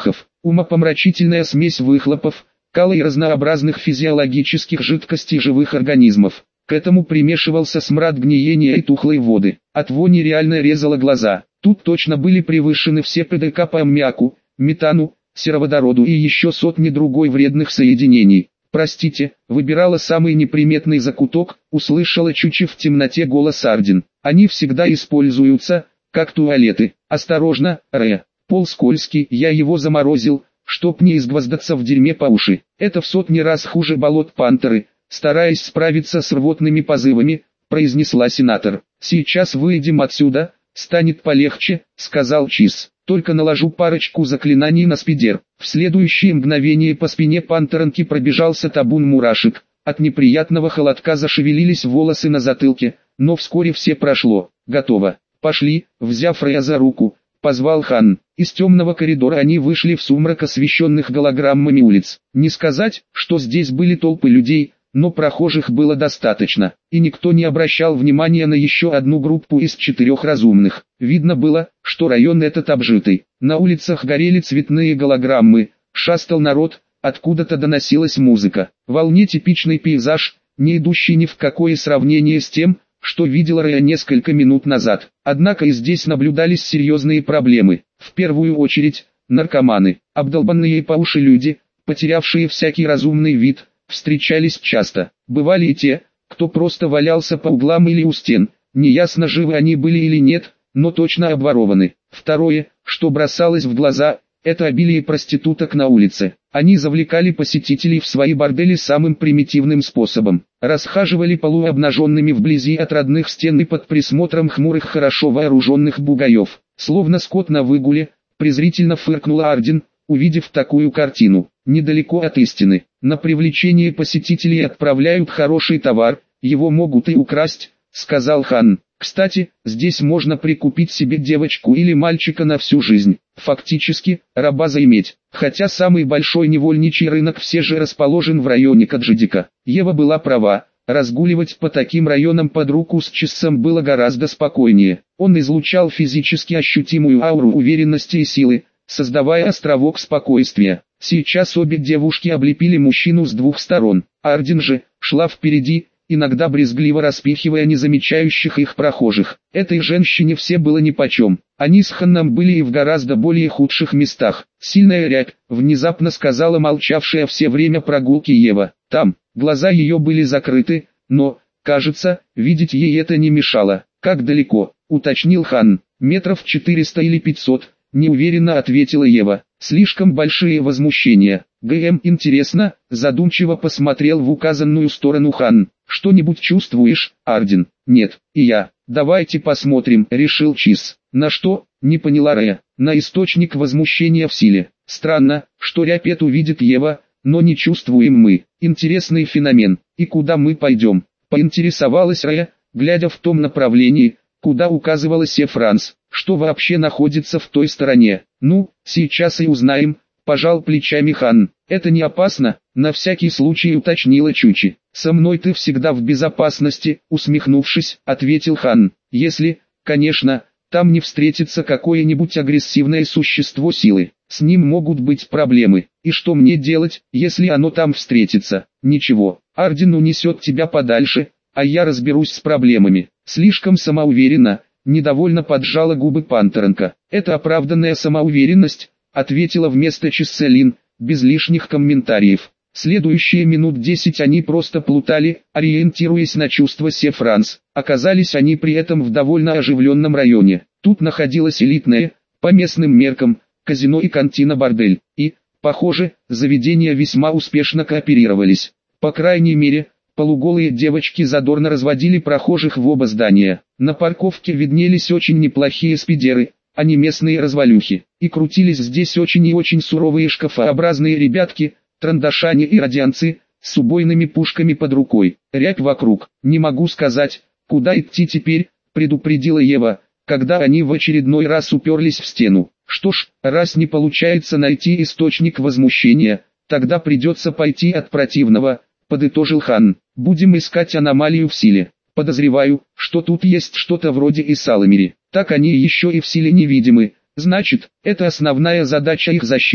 Умопомрачительная смесь выхлопов, кала и разнообразных физиологических жидкостей живых организмов. К этому примешивался смрад гниения и тухлой воды. От вони реально резало глаза. Тут точно были превышены все ПДК по аммиаку, метану, сероводороду и еще сотни другой вредных соединений. «Простите», выбирала самый неприметный закуток, услышала Чучи в темноте голос Ардин. «Они всегда используются, как туалеты. Осторожно, Рэ. Пол скользкий, я его заморозил, чтоб не изгвоздаться в дерьме по уши. Это в сотни раз хуже болот пантеры», стараясь справиться с рвотными позывами, произнесла сенатор. «Сейчас выйдем отсюда, станет полегче», сказал Чиз. «Только наложу парочку заклинаний на спидер». В следующее мгновение по спине пантеронки пробежался табун мурашек. От неприятного холодка зашевелились волосы на затылке, но вскоре все прошло. «Готово. Пошли», взяв Рэя за руку, позвал Хан. Из темного коридора они вышли в сумрак освещенных голограммами улиц. Не сказать, что здесь были толпы людей, но прохожих было достаточно, и никто не обращал внимания на еще одну группу из четырех разумных. Видно было, что район этот обжитый. На улицах горели цветные голограммы, шастал народ, откуда-то доносилась музыка. Вполне типичный пейзаж, не идущий ни в какое сравнение с тем, что видел Рэя несколько минут назад. Однако и здесь наблюдались серьезные проблемы. В первую очередь, наркоманы, обдолбанные по уши люди, потерявшие всякий разумный вид, встречались часто. Бывали и те, кто просто валялся по углам или у стен, неясно живы они были или нет, но точно обворованы. Второе, что бросалось в глаза, это обилие проституток на улице. Они завлекали посетителей в свои бордели самым примитивным способом. Расхаживали полуобнаженными вблизи от родных стен и под присмотром хмурых хорошо вооруженных бугаев. Словно скот на выгуле, презрительно фыркнула Ардин, увидев такую картину. Недалеко от истины. На привлечение посетителей отправляют хороший товар, его могут и украсть, сказал Хан. Кстати, здесь можно прикупить себе девочку или мальчика на всю жизнь. Фактически, раба заиметь. Хотя самый большой невольничий рынок все же расположен в районе Каджидика. Ева была права, разгуливать по таким районам под руку с Чиссом было гораздо спокойнее. Он излучал физически ощутимую ауру уверенности и силы, создавая островок спокойствия. Сейчас обе девушки облепили мужчину с двух сторон. Ардин же шла впереди, иногда брезгливо распихивая незамечающих их прохожих. Этой женщине все было нипочем. Они с Ханном были и в гораздо более худших местах. «Сильная рябь», внезапно сказала молчавшая все время прогулки Ева. Там, глаза ее были закрыты, но, кажется, видеть ей это не мешало. «Как далеко?» уточнил Хан. «Метров четыреста или пятьсот», неуверенно ответила Ева. «Слишком большие возмущения». «ГМ, интересно», задумчиво посмотрел в указанную сторону Хан. «Что-нибудь чувствуешь, Ардин?» «Нет, и я». «Давайте посмотрим», решил Чиз. «На что?» не поняла Рэя. «На источник возмущения в силе. Странно, что рябь эту видит Ева, но не чувствуем мы. Интересный феномен. И куда мы пойдем?» поинтересовалась Рэя, глядя в том направлении, куда указывала Сефранс. «Что вообще находится в той стороне?» «Ну, сейчас и узнаем», пожал плечами Хан. «Это не опасно?» на всякий случай уточнила Чучи. «Со мной ты всегда в безопасности», усмехнувшись, ответил Хан. «Если, конечно, там не встретится какое-нибудь агрессивное существо силы. С ним могут быть проблемы. И что мне делать, если оно там встретится?» «Ничего, Ардин унесет тебя подальше, а я разберусь с проблемами». Слишком самоуверенно, недовольно поджала губы пантеронка. «Это оправданная самоуверенность», ответила вместо Чисселин, без лишних комментариев. Следующие минут десять они просто плутали, ориентируясь на чувства Сефранс. Оказались они при этом в довольно оживленном районе. Тут находилось элитное, по местным меркам, казино и кантина-бордель. И, похоже, заведения весьма успешно кооперировались. По крайней мере, полуголые девочки задорно разводили прохожих в оба здания. На парковке виднелись очень неплохие спидеры, а не местные развалюхи. И крутились здесь очень и очень суровые шкафообразные ребятки, трандашане и радианцы, с убойными пушками под рукой. «Рябь вокруг, не могу сказать, куда идти теперь», предупредила Ева, когда они в очередной раз уперлись в стену. «Что ж, раз не получается найти источник возмущения, тогда придется пойти от противного», подытожил Хан. «Будем искать аномалию в силе. Подозреваю, что тут есть что-то вроде Исаламири. Так они еще и в силе невидимы. Значит, это основная задача их защиты»,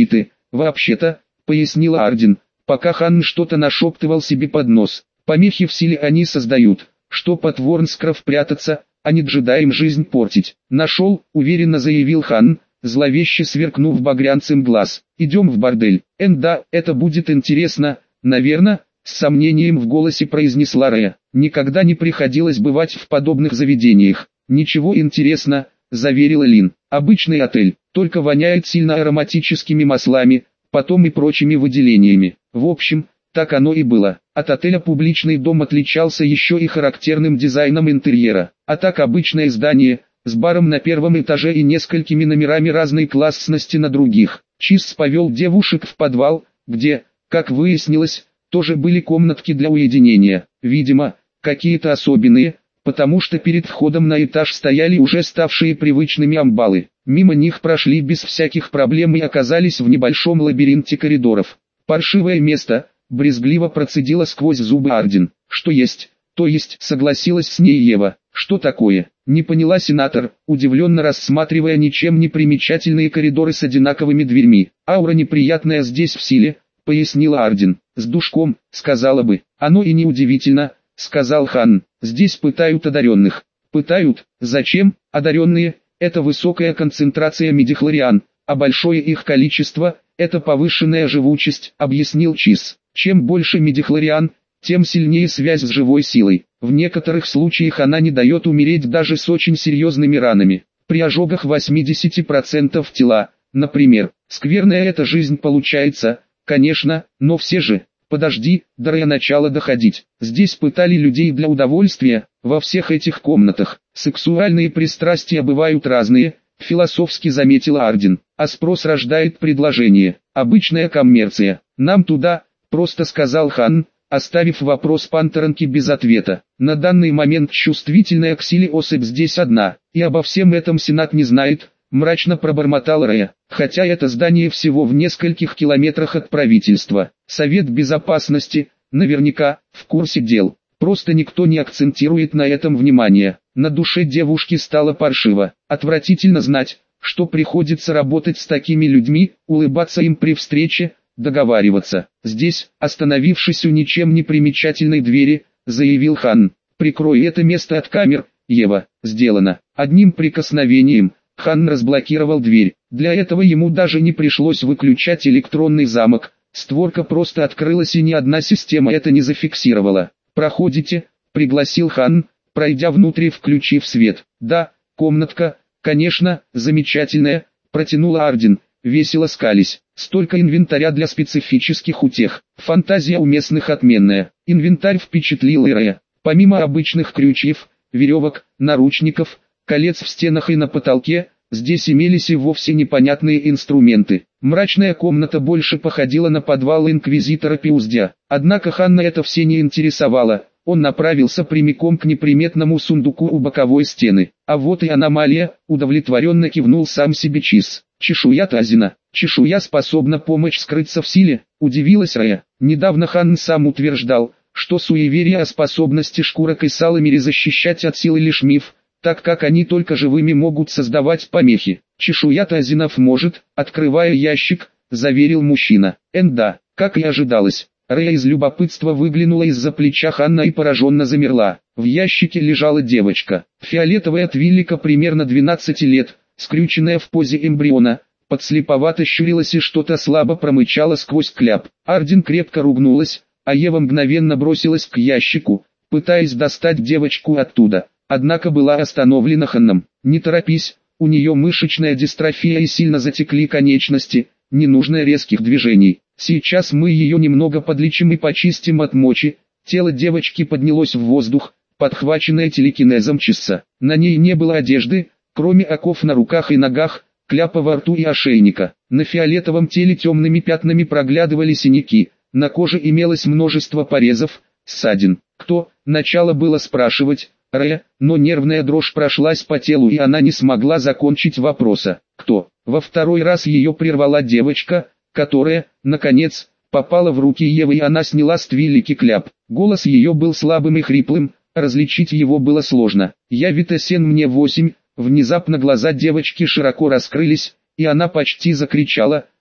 «Вообще-то», — пояснила Ардин, пока Хан что-то нашептывал себе под нос. «Помехи в силе они создают, чтоб от Ворнскров прятаться, а не джедаям жизнь портить». «Нашел», — уверенно заявил Хан, зловеще сверкнув багрянцем глаз. «Идем в бордель». «Эн, да, это будет интересно, наверное», — с сомнением в голосе произнесла Рея. «Никогда не приходилось бывать в подобных заведениях». «Ничего интересно», — заверила Лин. «Обычный отель, только воняет сильно ароматическими маслами, потом и прочими выделениями». В общем, так оно и было. От отеля публичный дом отличался еще и характерным дизайном интерьера. А так обычное здание, с баром на первом этаже и несколькими номерами разной классности на других. Чиз повел девушек в подвал, где, как выяснилось, тоже были комнатки для уединения. Видимо, какие-то особенные, потому что перед входом на этаж стояли уже ставшие привычными амбалы. Мимо них прошли без всяких проблем и оказались в небольшом лабиринте коридоров. «Паршивое место», — брезгливо процедила сквозь зубы Ардин. «Что есть, то есть», — согласилась с ней Ева. «Что такое?» — не поняла сенатор, удивленно рассматривая ничем не примечательные коридоры с одинаковыми дверьми. «Аура неприятная здесь в силе», — пояснила Ардин. «С душком», — сказала бы. «Оно и не удивительно», — сказал Хан. «Здесь пытают одаренных». «Пытают? Зачем? Одаренные — это высокая концентрация медихлориан, а большое их количество — это повышенная живучесть», — объяснил Чиз. «Чем больше медихлориан, тем сильнее связь с живой силой. В некоторых случаях она не дает умереть даже с очень серьезными ранами. При ожогах восемьдесят процентов тела, например. Скверная эта жизнь получается, конечно, но все же...» «Подожди, до начала доходить. Здесь пытали людей для удовольствия, во всех этих комнатах. Сексуальные пристрастия бывают разные», — философски заметила Ардин. «А спрос рождает предложение. Обычная коммерция. Нам туда», — просто сказал Хан, оставив вопрос Пантеранки без ответа. «На данный момент чувствительная к силе особь здесь одна, и обо всем этом Сенат не знает», — мрачно пробормотал Рея. «Хотя это здание всего в нескольких километрах от правительства. Совет Безопасности, наверняка, в курсе дел. Просто никто не акцентирует на этом внимание». На душе девушки стало паршиво. Отвратительно знать, что приходится работать с такими людьми, улыбаться им при встрече, договариваться. «Здесь», остановившись у ничем не примечательной двери, заявил Хан. «Прикрой это место от камер, Ева». «Сделано». Одним прикосновением Хан разблокировал дверь. Для этого ему даже не пришлось выключать электронный замок. Створка просто открылась, и ни одна система это не зафиксировала. «Проходите», — пригласил Хан, пройдя внутрь и включив свет. «Да, комнатка, конечно, замечательная», — протянула Ардин, весело скались. «Столько инвентаря для специфических утех. Фантазия у местных отменная». Инвентарь впечатлил Рея. Помимо обычных крючев, веревок, наручников, колец в стенах и на потолке, здесь имелись и вовсе непонятные инструменты. Мрачная комната больше походила на подвал инквизитора Пиуздя. Однако Ханна это все не интересовало. Он направился прямиком к неприметному сундуку у боковой стены. «А вот и аномалия», — удовлетворенно кивнул сам себе Чиз. «Чешуя Тазина. Чешуя способна помочь скрыться в силе», — удивилась Рея. Недавно Хан сам утверждал, что суеверие о способности шкурок и саламири защищать от силы лишь миф, так как они только живыми могут создавать помехи. «Чешуя Тазинов может», — открывая ящик, заверил мужчина. «Эн, да, как и ожидалось». Рея из любопытства выглянула из-за плеча Ханна и пораженно замерла. В ящике лежала девочка, фиолетовая от Виллика примерно двенадцати лет, скрюченная в позе эмбриона, подслеповато щурилась и что-то слабо промычала сквозь кляп. Ардин крепко ругнулась, а Ева мгновенно бросилась к ящику, пытаясь достать девочку оттуда. Однако была остановлена Ханном. «Не торопись, у нее мышечная дистрофия и сильно затекли конечности, не нужно резких движений. Сейчас мы ее немного подлечим и почистим от мочи». Тело девочки поднялось в воздух, подхваченное телекинезом Чиза. На ней не было одежды, кроме оков на руках и ногах, кляпа во рту и ошейника. На фиолетовом теле темными пятнами проглядывали синяки, на коже имелось множество порезов, ссадин. «Кто?» — начало было спрашивать Рея, но нервная дрожь прошлась по телу, и она не смогла закончить вопроса. «Кто?» Во второй раз ее прервала девочка, которая, наконец, попала в руки Евы, и она сняла с Твилики кляп. Голос ее был слабым и хриплым, различить его было сложно. «Я Витасен, мне восемь». Внезапно глаза девочки широко раскрылись, и она почти закричала,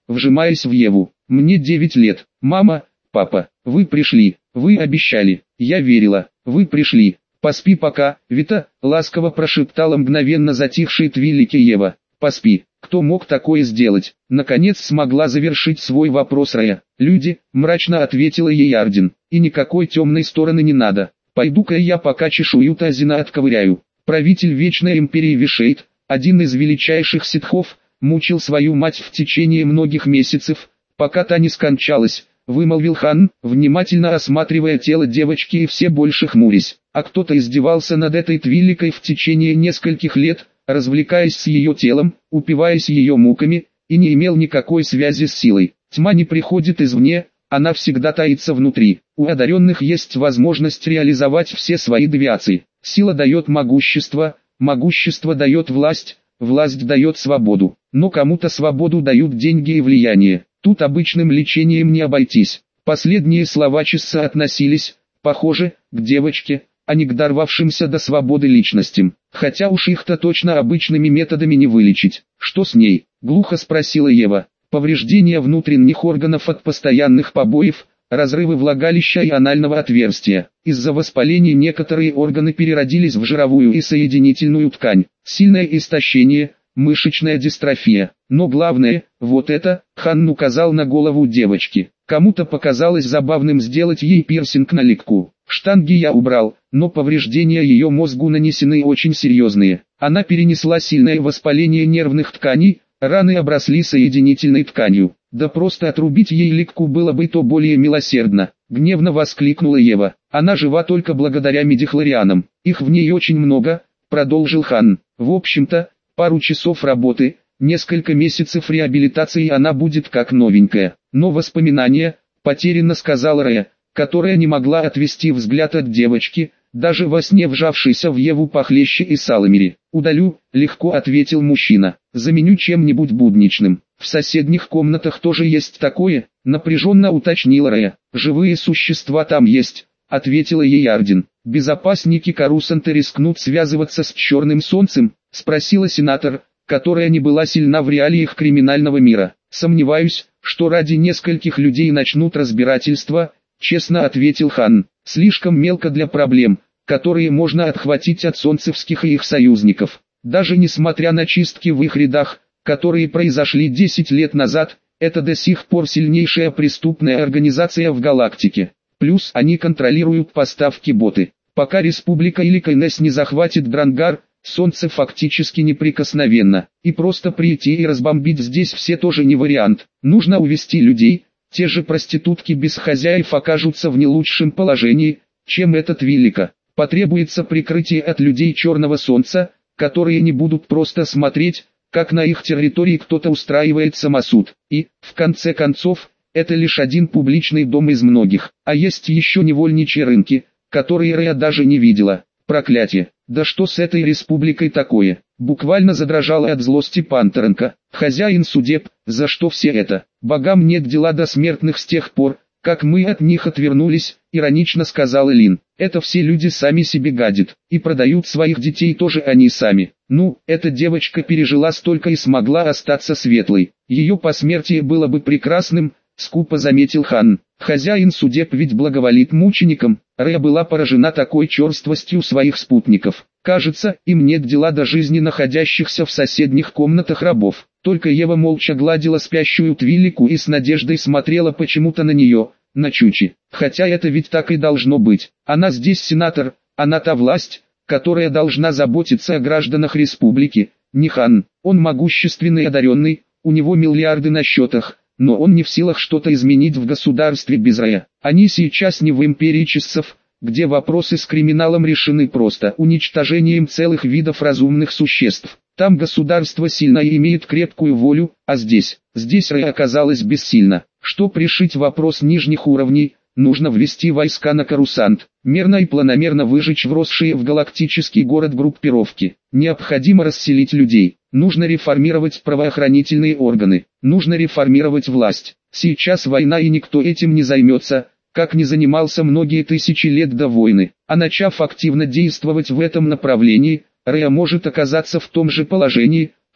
вжимаясь в Еву. «Мне девять лет. Мама, папа, вы пришли, вы обещали, я верила, вы пришли. Поспи пока, Вита», — ласково прошептала мгновенно затихшая Твилике Ева. «Поспи». Кто мог такое сделать? Наконец смогла завершить свой вопрос Рая. «Люди», — мрачно ответила ей Ардин. «И никакой темной стороны не надо. Пойду-ка я пока чешую Тазина отковыряю». Правитель Вечной Империи Вишейд, один из величайших ситхов, мучил свою мать в течение многих месяцев, пока та не скончалась, вымолвил хан, внимательно осматривая тело девочки и все больше хмурясь. А кто-то издевался над этой Твиликой в течение нескольких лет, развлекаясь с ее телом, упиваясь ее муками, и не имел никакой связи с силой. Тьма не приходит извне, она всегда таится внутри. У одаренных есть возможность реализовать все свои девиации. Сила дает могущество, могущество дает власть, власть дает свободу. Но кому-то свободу дают деньги и влияние. Тут обычным лечением не обойтись. Последние слова Чесса относились, похоже, к девочке, а не к дорвавшимся до свободы личностям. Хотя уж их-то точно обычными методами не вылечить. «Что с ней?» — глухо спросила Ева. «Повреждения внутренних органов от постоянных побоев, разрывы влагалища и анального отверстия. Из-за воспалений некоторые органы переродились в жировую и соединительную ткань. Сильное истощение, мышечная дистрофия. Но главное, вот это», — хан указал на голову девочки. Кому-то показалось забавным сделать ей пирсинг на легку. Штанги я убрал, но повреждения ее мозгу нанесены очень серьезные. Она перенесла сильное воспаление нервных тканей, раны обросли соединительной тканью. Да просто отрубить ей легку было бы то более милосердно. Гневно воскликнула Ева. Она жива только благодаря медихлорианам. Их в ней очень много, продолжил хан. В общем-то, пару часов работы, несколько месяцев реабилитации и она будет как новенькая. Но воспоминания, потерянно сказала Рая, которая не могла отвести взгляд от девочки, даже во сне вжавшейся в Еву похлеще и Саламири. «Удалю», — легко ответил мужчина, — «заменю чем-нибудь будничным». «В соседних комнатах тоже есть такое?» — напряженно уточнила Рая. «Живые существа там есть», — ответила ей Ардин. «Безопасники Карусанта рискнут связываться с Черным Солнцем?» — спросила сенатор, которая не была сильна в реалиях криминального мира. «Сомневаюсь, что ради нескольких людей начнут разбирательство», — честно ответил хан. «Слишком мелко для проблем, которые можно отхватить от солнцевских и их союзников. Даже несмотря на чистки в их рядах, которые произошли десять лет назад, это до сих пор сильнейшая преступная организация в галактике. Плюс они контролируют поставки боты. Пока Республика или Кайнес не захватит Дрангар, Солнце фактически неприкосновенно. И просто прийти и разбомбить здесь все тоже не вариант. Нужно увести людей. Те же проститутки без хозяев окажутся в не лучшем положении, чем этот Твилика. Потребуется прикрытие от людей Черного Солнца, которые не будут просто смотреть, как на их территории кто-то устраивает самосуд. И, в конце концов, это лишь один публичный дом из многих. А есть еще невольничьи рынки, которые Рея даже не видела. Проклятие! Да что с этой республикой такое? Буквально задрожала от злости Пантеренко. Хозяин судеб, за что все это? Богам нет дела до смертных с тех пор, как мы от них отвернулись, иронично сказал Лин. Это все люди сами себе гадят, и продают своих детей тоже они сами. Ну, эта девочка пережила столько и смогла остаться светлой. Ее посмертие было бы прекрасным, скупо заметил хан. Хозяин судеб ведь благоволит мученикам. Рея была поражена такой черствостью своих спутников. Кажется, им нет дела до жизни находящихся в соседних комнатах рабов. Только Ева молча гладила спящую Твилику и с надеждой смотрела почему-то на нее, на Чучи. Хотя это ведь так и должно быть. Она здесь сенатор, она та власть, которая должна заботиться о гражданах республики. Не хан, он могущественный и одаренный, у него миллиарды на счетах. Но он не в силах что-то изменить в государстве без Рея. Они сейчас не в империи чессов, где вопросы с криминалом решены просто уничтожением целых видов разумных существ. Там государство сильно и имеет крепкую волю, а здесь, здесь Рея оказалась бессильна. Чтобы решить вопрос нижних уровней, нужно ввести войска на Карусант, мерно и планомерно выжечь вросшие в галактический город группировки. Необходимо расселить людей. Нужно реформировать правоохранительные органы. Нужно реформировать власть. Сейчас война и никто этим не займется, как не занимался многие тысячи лет до войны. А начав активно действовать в этом направлении, Рея может оказаться в том же положении,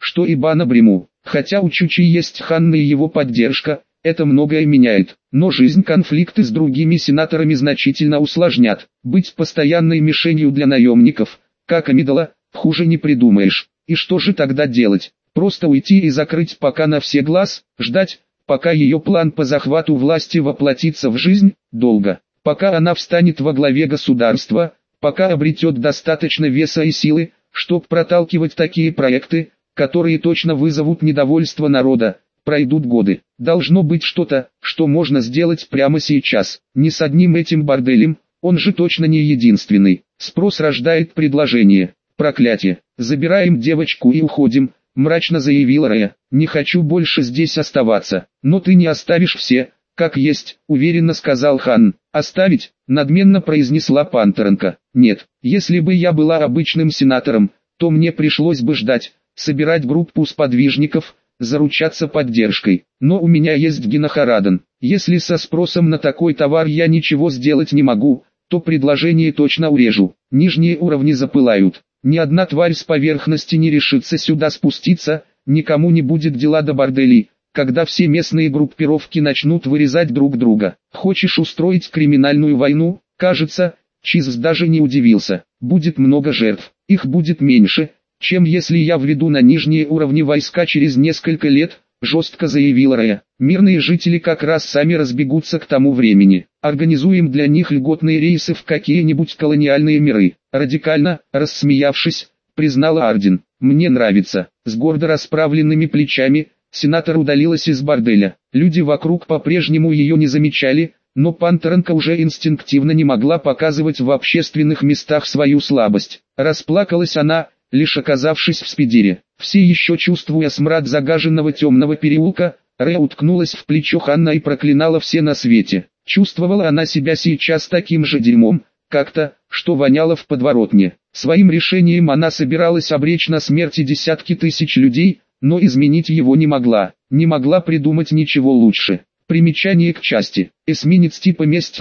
что и Бана Бриму. Хотя у Чучи есть Ханна и его поддержка, это многое меняет. Но жизнь конфликты с другими сенаторами значительно усложнят. Быть постоянной мишенью для наемников, как Амидала, хуже не придумаешь. И что же тогда делать? Просто уйти и закрыть пока на все глаз, ждать, пока ее план по захвату власти воплотится в жизнь, долго. Пока она встанет во главе государства, пока обретет достаточно веса и силы, чтобы проталкивать такие проекты, которые точно вызовут недовольство народа, пройдут годы. Должно быть что-то, что можно сделать прямо сейчас. Не с одним этим борделем, он же точно не единственный. Спрос рождает предложение. Проклятие. Забираем девочку и уходим, мрачно заявила Рея. Не хочу больше здесь оставаться. Но ты не оставишь все, как есть, уверенно сказал Хан. Оставить? Надменно произнесла Пантеренко. Нет, если бы я была обычным сенатором, то мне пришлось бы ждать, собирать группу сподвижников, заручаться поддержкой. Но у меня есть Гинахарадан. Если со спросом на такой товар я ничего сделать не могу, то предложение точно урежу. Нижние уровни запылают. Ни одна тварь с поверхности не решится сюда спуститься, никому не будет дела до борделей, когда все местные группировки начнут вырезать друг друга. Хочешь устроить криминальную войну? Кажется, Чиз даже не удивился. Будет много жертв, их будет меньше, чем если я введу на нижние уровни войска через несколько лет, жестко заявила Рея. Мирные жители как раз сами разбегутся к тому времени. Организуем для них льготные рейсы в какие-нибудь колониальные миры. Радикально, рассмеявшись, признала Ардин. Мне нравится. С гордо расправленными плечами, сенатор удалилась из борделя. Люди вокруг по-прежнему ее не замечали, но Пантеренко уже инстинктивно не могла показывать в общественных местах свою слабость. Расплакалась она, лишь оказавшись в спидере. Все еще чувствуя смрад загаженного темного переулка, Рея уткнулась в плечо Ханна и проклинала все на свете. Чувствовала она себя сейчас таким же дерьмом, как-то, что воняло в подворотне. Своим решением она собиралась обречь на смерти десятки тысяч людей, но изменить его не могла, не могла придумать ничего лучше. Примечание к части. Эсминец типа месть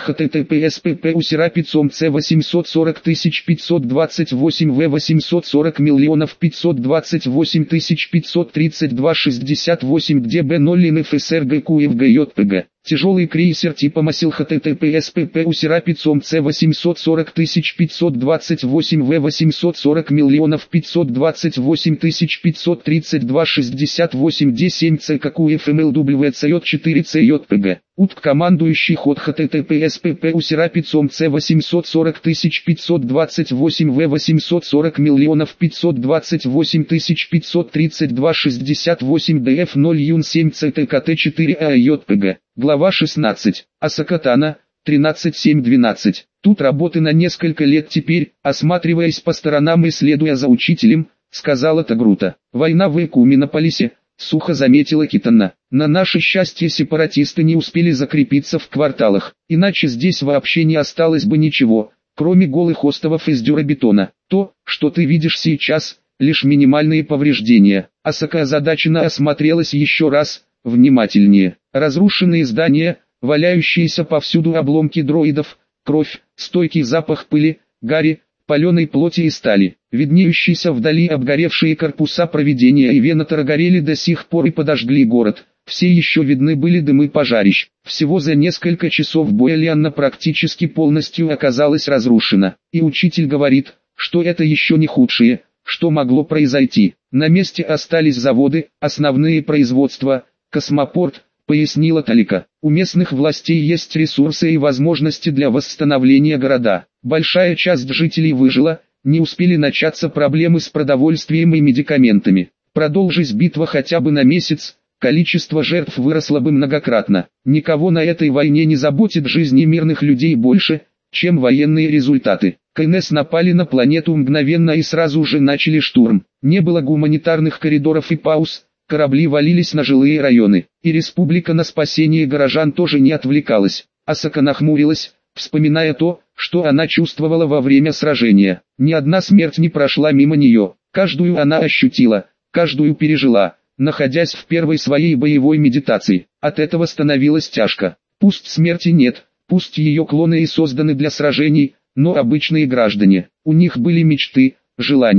https у серапицом c восемьсот сорок тысяч пятьсот двадцать восемь в восемьсот сорок миллионов пятьсот двадцать восемь тысяч пятьсот тридцать два шестьдесят восемь дб ноль НФСР ГКУФГЙПГ. Тяжелый крейсер типа Масил https у серапицом c восемьсот сорок тысяч пятьсот двадцать восемь в восемьсот сорок миллионов пятьсот двадцать восемь тысяч пятьсот тридцать два шестьдесят восемь д семь c ККУФМЛВЦЙ четыре ц ЙПГ. УТК командующий ход https у серапицом c восемьсот сорок тысяч пятьсот двадцать восемь в восемьсот сорок миллионов пятьсот двадцать восемь тысяч пятьсот тридцать два шестьдесят восемь дф ноль юн семь ц ТКТ четыре а ЙПГ. Глава шестнадцать. Асакатана, тринадцать семь двенадцать. Тут работы на несколько лет теперь, осматриваясь по сторонам и следуя за учителем, сказала Тагрута. Война в Экуминополисе, сухо заметила Китана. На наше счастье сепаратисты не успели закрепиться в кварталах, иначе здесь вообще не осталось бы ничего, кроме голых остовов из дюрабетона. То, что ты видишь сейчас, лишь минимальные повреждения. Асака озадаченно осмотрелась еще раз, внимательнее. Разрушенные здания, валяющиеся повсюду обломки дроидов, кровь, стойкий запах пыли, гари, паленой плоти и стали. Виднеющиеся вдали обгоревшие корпуса проведения и Венатора горели до сих пор и подожгли город. Все еще видны были дымы пожарищ. Всего за несколько часов боя Лианна практически полностью оказалась разрушена. И учитель говорит, что это еще не худшее, что могло произойти. На месте остались заводы, основные производства, космопорт, пояснила Талика. У местных властей есть ресурсы и возможности для восстановления города. Большая часть жителей выжила, не успели начаться проблемы с продовольствием и медикаментами. Продолжись битва хотя бы на месяц, количество жертв выросло бы многократно. Никого на этой войне не заботит жизни мирных людей больше, чем военные результаты. КНС напали на планету мгновенно и сразу же начали штурм. Не было гуманитарных коридоров и пауз, корабли валились на жилые районы. И республика на спасение горожан тоже не отвлекалась. Асака нахмурилась, вспоминая то, что она чувствовала во время сражения. Ни одна смерть не прошла мимо нее. Каждую она ощутила, каждую пережила, находясь в первой своей боевой медитации. От этого становилось тяжко. Пусть смерти нет, пусть ее клоны и созданы для сражений, но обычные граждане. У них были мечты, желания.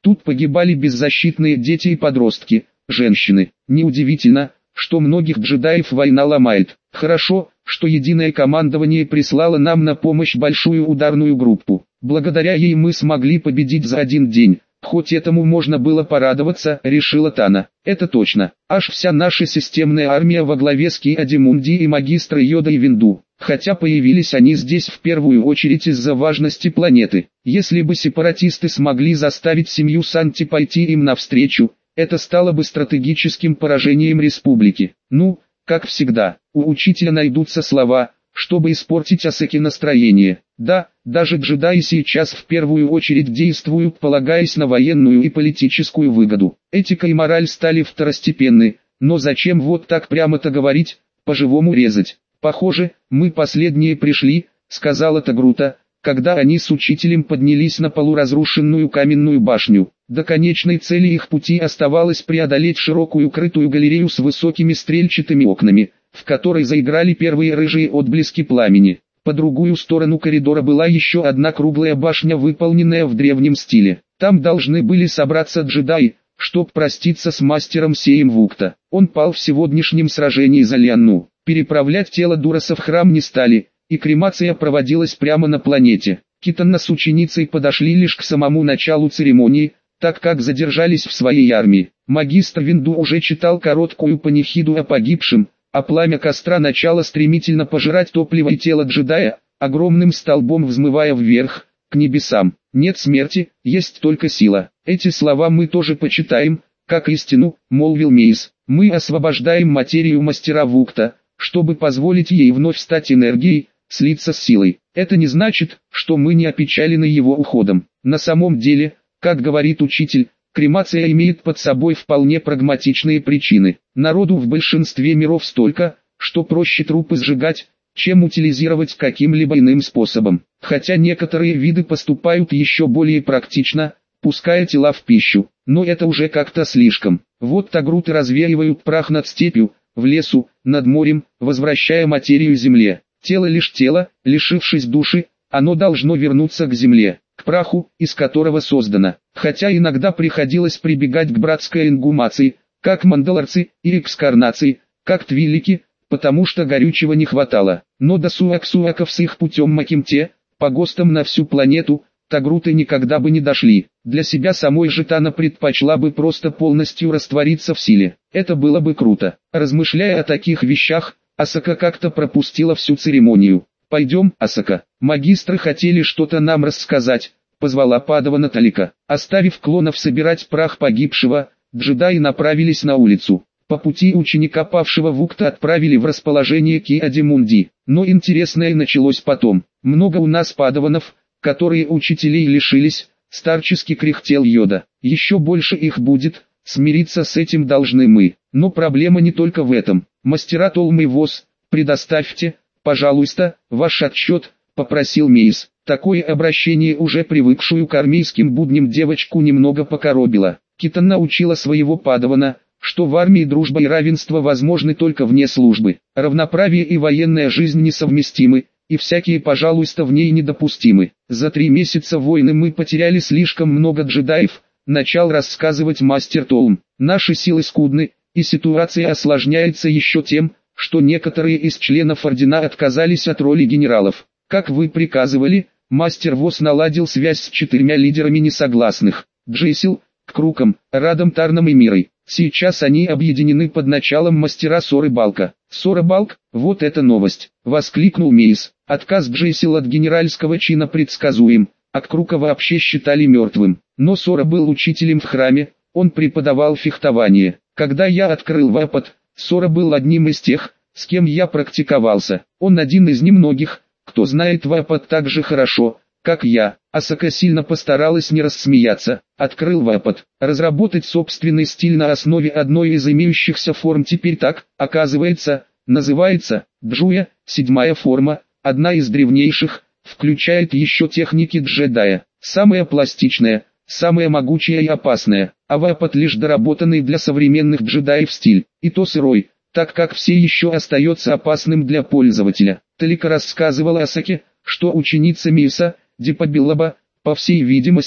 Тут погибали беззащитные дети и подростки, женщины. Неудивительно, что многих джедаев война ломает. Хорошо, что единое командование прислало нам на помощь большую ударную группу. Благодаря ей мы смогли победить за один день. Хоть этому можно было порадоваться, решила Тана. Это точно. Аж вся наша системная армия во главе с Ки-Adi-Mundi и магистра Йода и Винду. Хотя появились они здесь в первую очередь из-за важности планеты. Если бы сепаратисты смогли заставить семью Санти пойти им навстречу, это стало бы стратегическим поражением республики. Ну, как всегда, у учителя найдутся слова, чтобы испортить Асаки настроение. Да, даже джедаи сейчас в первую очередь действуют, полагаясь на военную и политическую выгоду. Этика и мораль стали второстепенны, но зачем вот так прямо-то говорить, по-живому резать? Похоже, мы последние пришли, сказала Тагрута, когда они с учителем поднялись на полуразрушенную каменную башню. До конечной цели их пути оставалось преодолеть широкую крытую галерею с высокими стрельчатыми окнами, в которой заиграли первые рыжие отблески пламени. По другую сторону коридора была еще одна круглая башня, выполненная в древнем стиле. Там должны были собраться джедаи, чтоб проститься с мастером Сеем Вукта. Он пал в сегодняшнем сражении за Лианну. Переправлять тело Дураса в храм не стали, и кремация проводилась прямо на планете. Китана с ученицей подошли лишь к самому началу церемонии, так как задержались в своей армии. Магистр Винду уже читал короткую панихиду о погибшем, а пламя костра начало стремительно пожирать топливо и тело джедая, огромным столбом взмывая вверх, к небесам. «Нет смерти, есть только сила». Эти слова мы тоже почитаем, как истину, молвил Мейс. Мы освобождаем материю мастера Вукта, чтобы позволить ей вновь стать энергией, слиться с силой. Это не значит, что мы не опечалены его уходом. На самом деле, как говорит учитель, кремация имеет под собой вполне прагматичные причины. Народу в большинстве миров столько, что проще трупы сжигать, чем утилизировать каким-либо иным способом. Хотя некоторые виды поступают еще более практично, пуская тела в пищу. Но это уже как-то слишком. Вот тагруты развеивают прах над степью, в лесу, над морем, возвращая материю земле. Тело лишь тело, лишившись души, оно должно вернуться к земле, к праху, из которого создано. Хотя иногда приходилось прибегать к братской ингумации, как мандалорцы, и экскарнации, как твилики, потому что горючего не хватало. Но до суак-суаков с их путем Макимте, по ГОСТам на всю планету, тагруты никогда бы не дошли. Для себя самой же Тана предпочла бы просто полностью раствориться в силе. Это было бы круто. Размышляя о таких вещах, Асака как-то пропустила всю церемонию. «Пойдем, Асака, магистры хотели что-то нам рассказать», — позвала Падавана Талика. Оставив клонов собирать прах погибшего, джедаи направились на улицу. По пути ученика павшего Вукта отправили в расположение Ки-Adi-Mundi. Но интересное началось потом. «Много у нас падаванов, которые учителей лишились», — старчески кряхтел Йода. «Еще больше их будет, смириться с этим должны мы. Но проблема не только в этом. Мастера Толмы Воз, предоставьте, пожалуйста, ваш отчет», — попросил Мейс. Такое обращение уже привыкшую к армейским будням девочку немного покоробило. Китан научила своего падавана, что в армии дружба и равенство возможны только вне службы. Равноправие и военная жизнь несовместимы, и всякие «пожалуйста» в ней недопустимы. За три месяца войны мы потеряли слишком много джедаев, начал рассказывать мастер Толм. Наши силы скудны, и ситуация осложняется еще тем, что некоторые из членов ордена отказались от роли генералов. Как вы приказывали, мастер Воз наладил связь с четырьмя лидерами несогласных: Джейсил, Круком, Радом Тарном и Мирой. Сейчас они объединены под началом мастера Соры Балка. «Сора Балк, вот это новость!» — воскликнул Мейс. Отказ Джейсила от генеральского чина предсказуем, а Крука вообще считали мертвым. Но Сора был учителем в храме, он преподавал фехтование. Когда я открыл Вапад, Сора был одним из тех, с кем я практиковался. Он один из немногих, кто знает Вапад так же хорошо, как я. Асака сильно постаралась не рассмеяться. Открыл Вапад. Разработать собственный стиль на основе одной из имеющихся форм теперь так, оказывается, называется Джуя, седьмая форма, одна из древнейших, включает еще техники джедая. Самая пластичная, самая могучая и опасная, а Вапад лишь доработанный для современных джедаев стиль, и то сырой, так как все еще остается опасным для пользователя. Талика рассказывала Асаке, что ученица Мейса, Дипабиллаба, по всей видимости,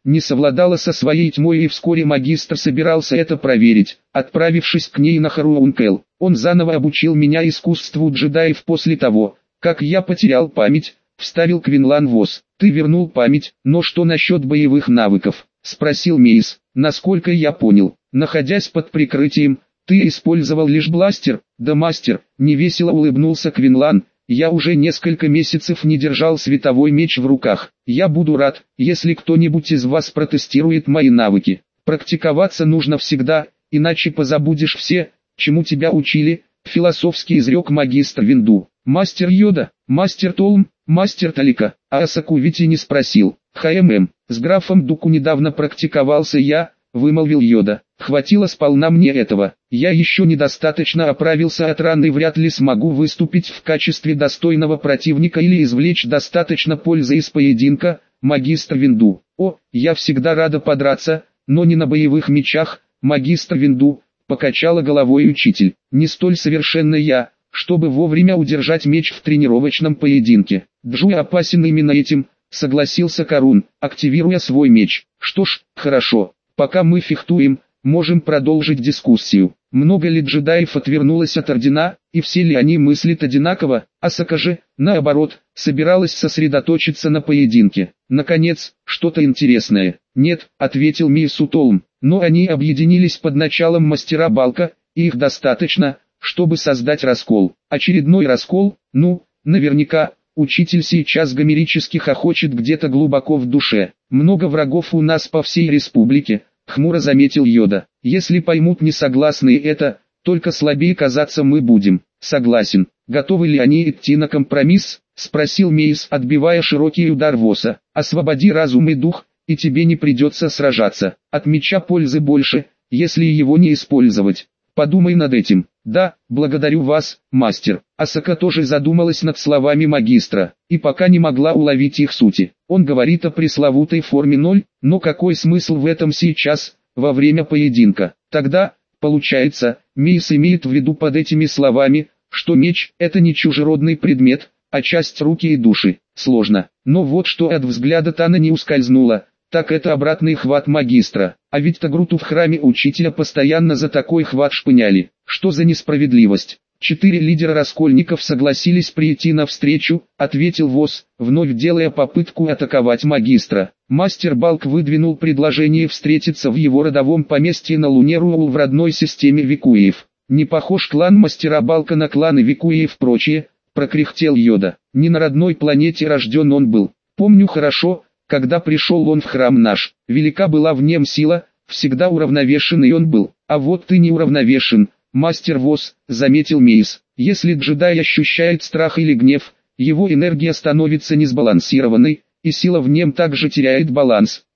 не совладала со своей тьмой, и вскоре магистр собирался это проверить, отправившись к ней на Харуункел. Он заново обучил меня искусству джедаев после того, как я потерял память, вставил Квинлан Вос. Ты вернул память, но что насчет боевых навыков? Спросил Мейс. Насколько я понял, находясь под прикрытием, ты использовал лишь бластер. Да, мастер, невесело улыбнулся Квинлан. Я уже несколько месяцев не держал световой меч в руках. Я буду рад, если кто-нибудь из вас протестирует мои навыки. Практиковаться нужно всегда, иначе позабудешь все, чему тебя учили, философски изрек магистр Винду. Мастер Йода, мастер Толм, мастер Талика, а Асаку ведь и не спросил. ХММ, с графом Дуку недавно практиковался я, вымолвил Йода. Хватило сполна мне этого. Я еще недостаточно оправился от раны и вряд ли смогу выступить в качестве достойного противника или извлечь достаточно пользы из поединка, магистр Винду. О, я всегда рада подраться, но не на боевых мечах, магистр Винду, покачала головой учитель. Не столь совершенный я, чтобы вовремя удержать меч в тренировочном поединке. Джуй опасен именно этим, согласился Карун, активируя свой меч. Что ж, хорошо, пока мы фехтуем, можем продолжить дискуссию. Много ли джедаев отвернулось от ордена, и все ли они мыслят одинаково? Асака же, наоборот, собиралась сосредоточиться на поединке. Наконец, что-то интересное. Нет, ответил Мейсу Толм, но они объединились под началом мастера Балка, и их достаточно, чтобы создать раскол. Очередной раскол? Ну, наверняка, учитель сейчас гомерически хохочет где-то глубоко в душе. Много врагов у нас по всей республике, хмуро заметил Йода. Если поймут несогласные это, только слабее казаться мы будем. Согласен. Готовы ли они идти на компромисс? Спросил Мейс, отбивая широкий удар Воса. Освободи разум и дух, и тебе не придется сражаться. От меча пользы больше, если его не использовать. Подумай над этим. Да, благодарю вас, мастер. Асака тоже задумалась над словами магистра, и пока не могла уловить их сути. Он говорит о пресловутой форме ноль, но какой смысл в этом сейчас, во время поединка? Тогда, получается, Мейс имеет в виду под этими словами, что меч – это не чужеродный предмет, а часть руки и души. Сложно. Но вот что от взгляда Тана не ускользнуло, так это обратный хват магистра. А ведь Тагруту в храме учителя постоянно за такой хват шпыняли. Что за несправедливость? Четыре лидера раскольников согласились прийти навстречу, ответил Вос, вновь делая попытку атаковать магистра. Мастер Балк выдвинул предложение встретиться в его родовом поместье на Луне Руул в родной системе Викуиев. Не похож клан мастера Балка на кланы Викуиев и прочее, прокряхтел Йода. Не на родной планете рожден он был. Помню хорошо, когда пришел он в храм наш, велика была в нем сила, всегда уравновешенный он был. А вот ты не уравновешен, мастер Вос, заметил Мейс. Если джедай ощущает страх или гнев, его энергия становится несбалансированной, и сила в нем также теряет баланс.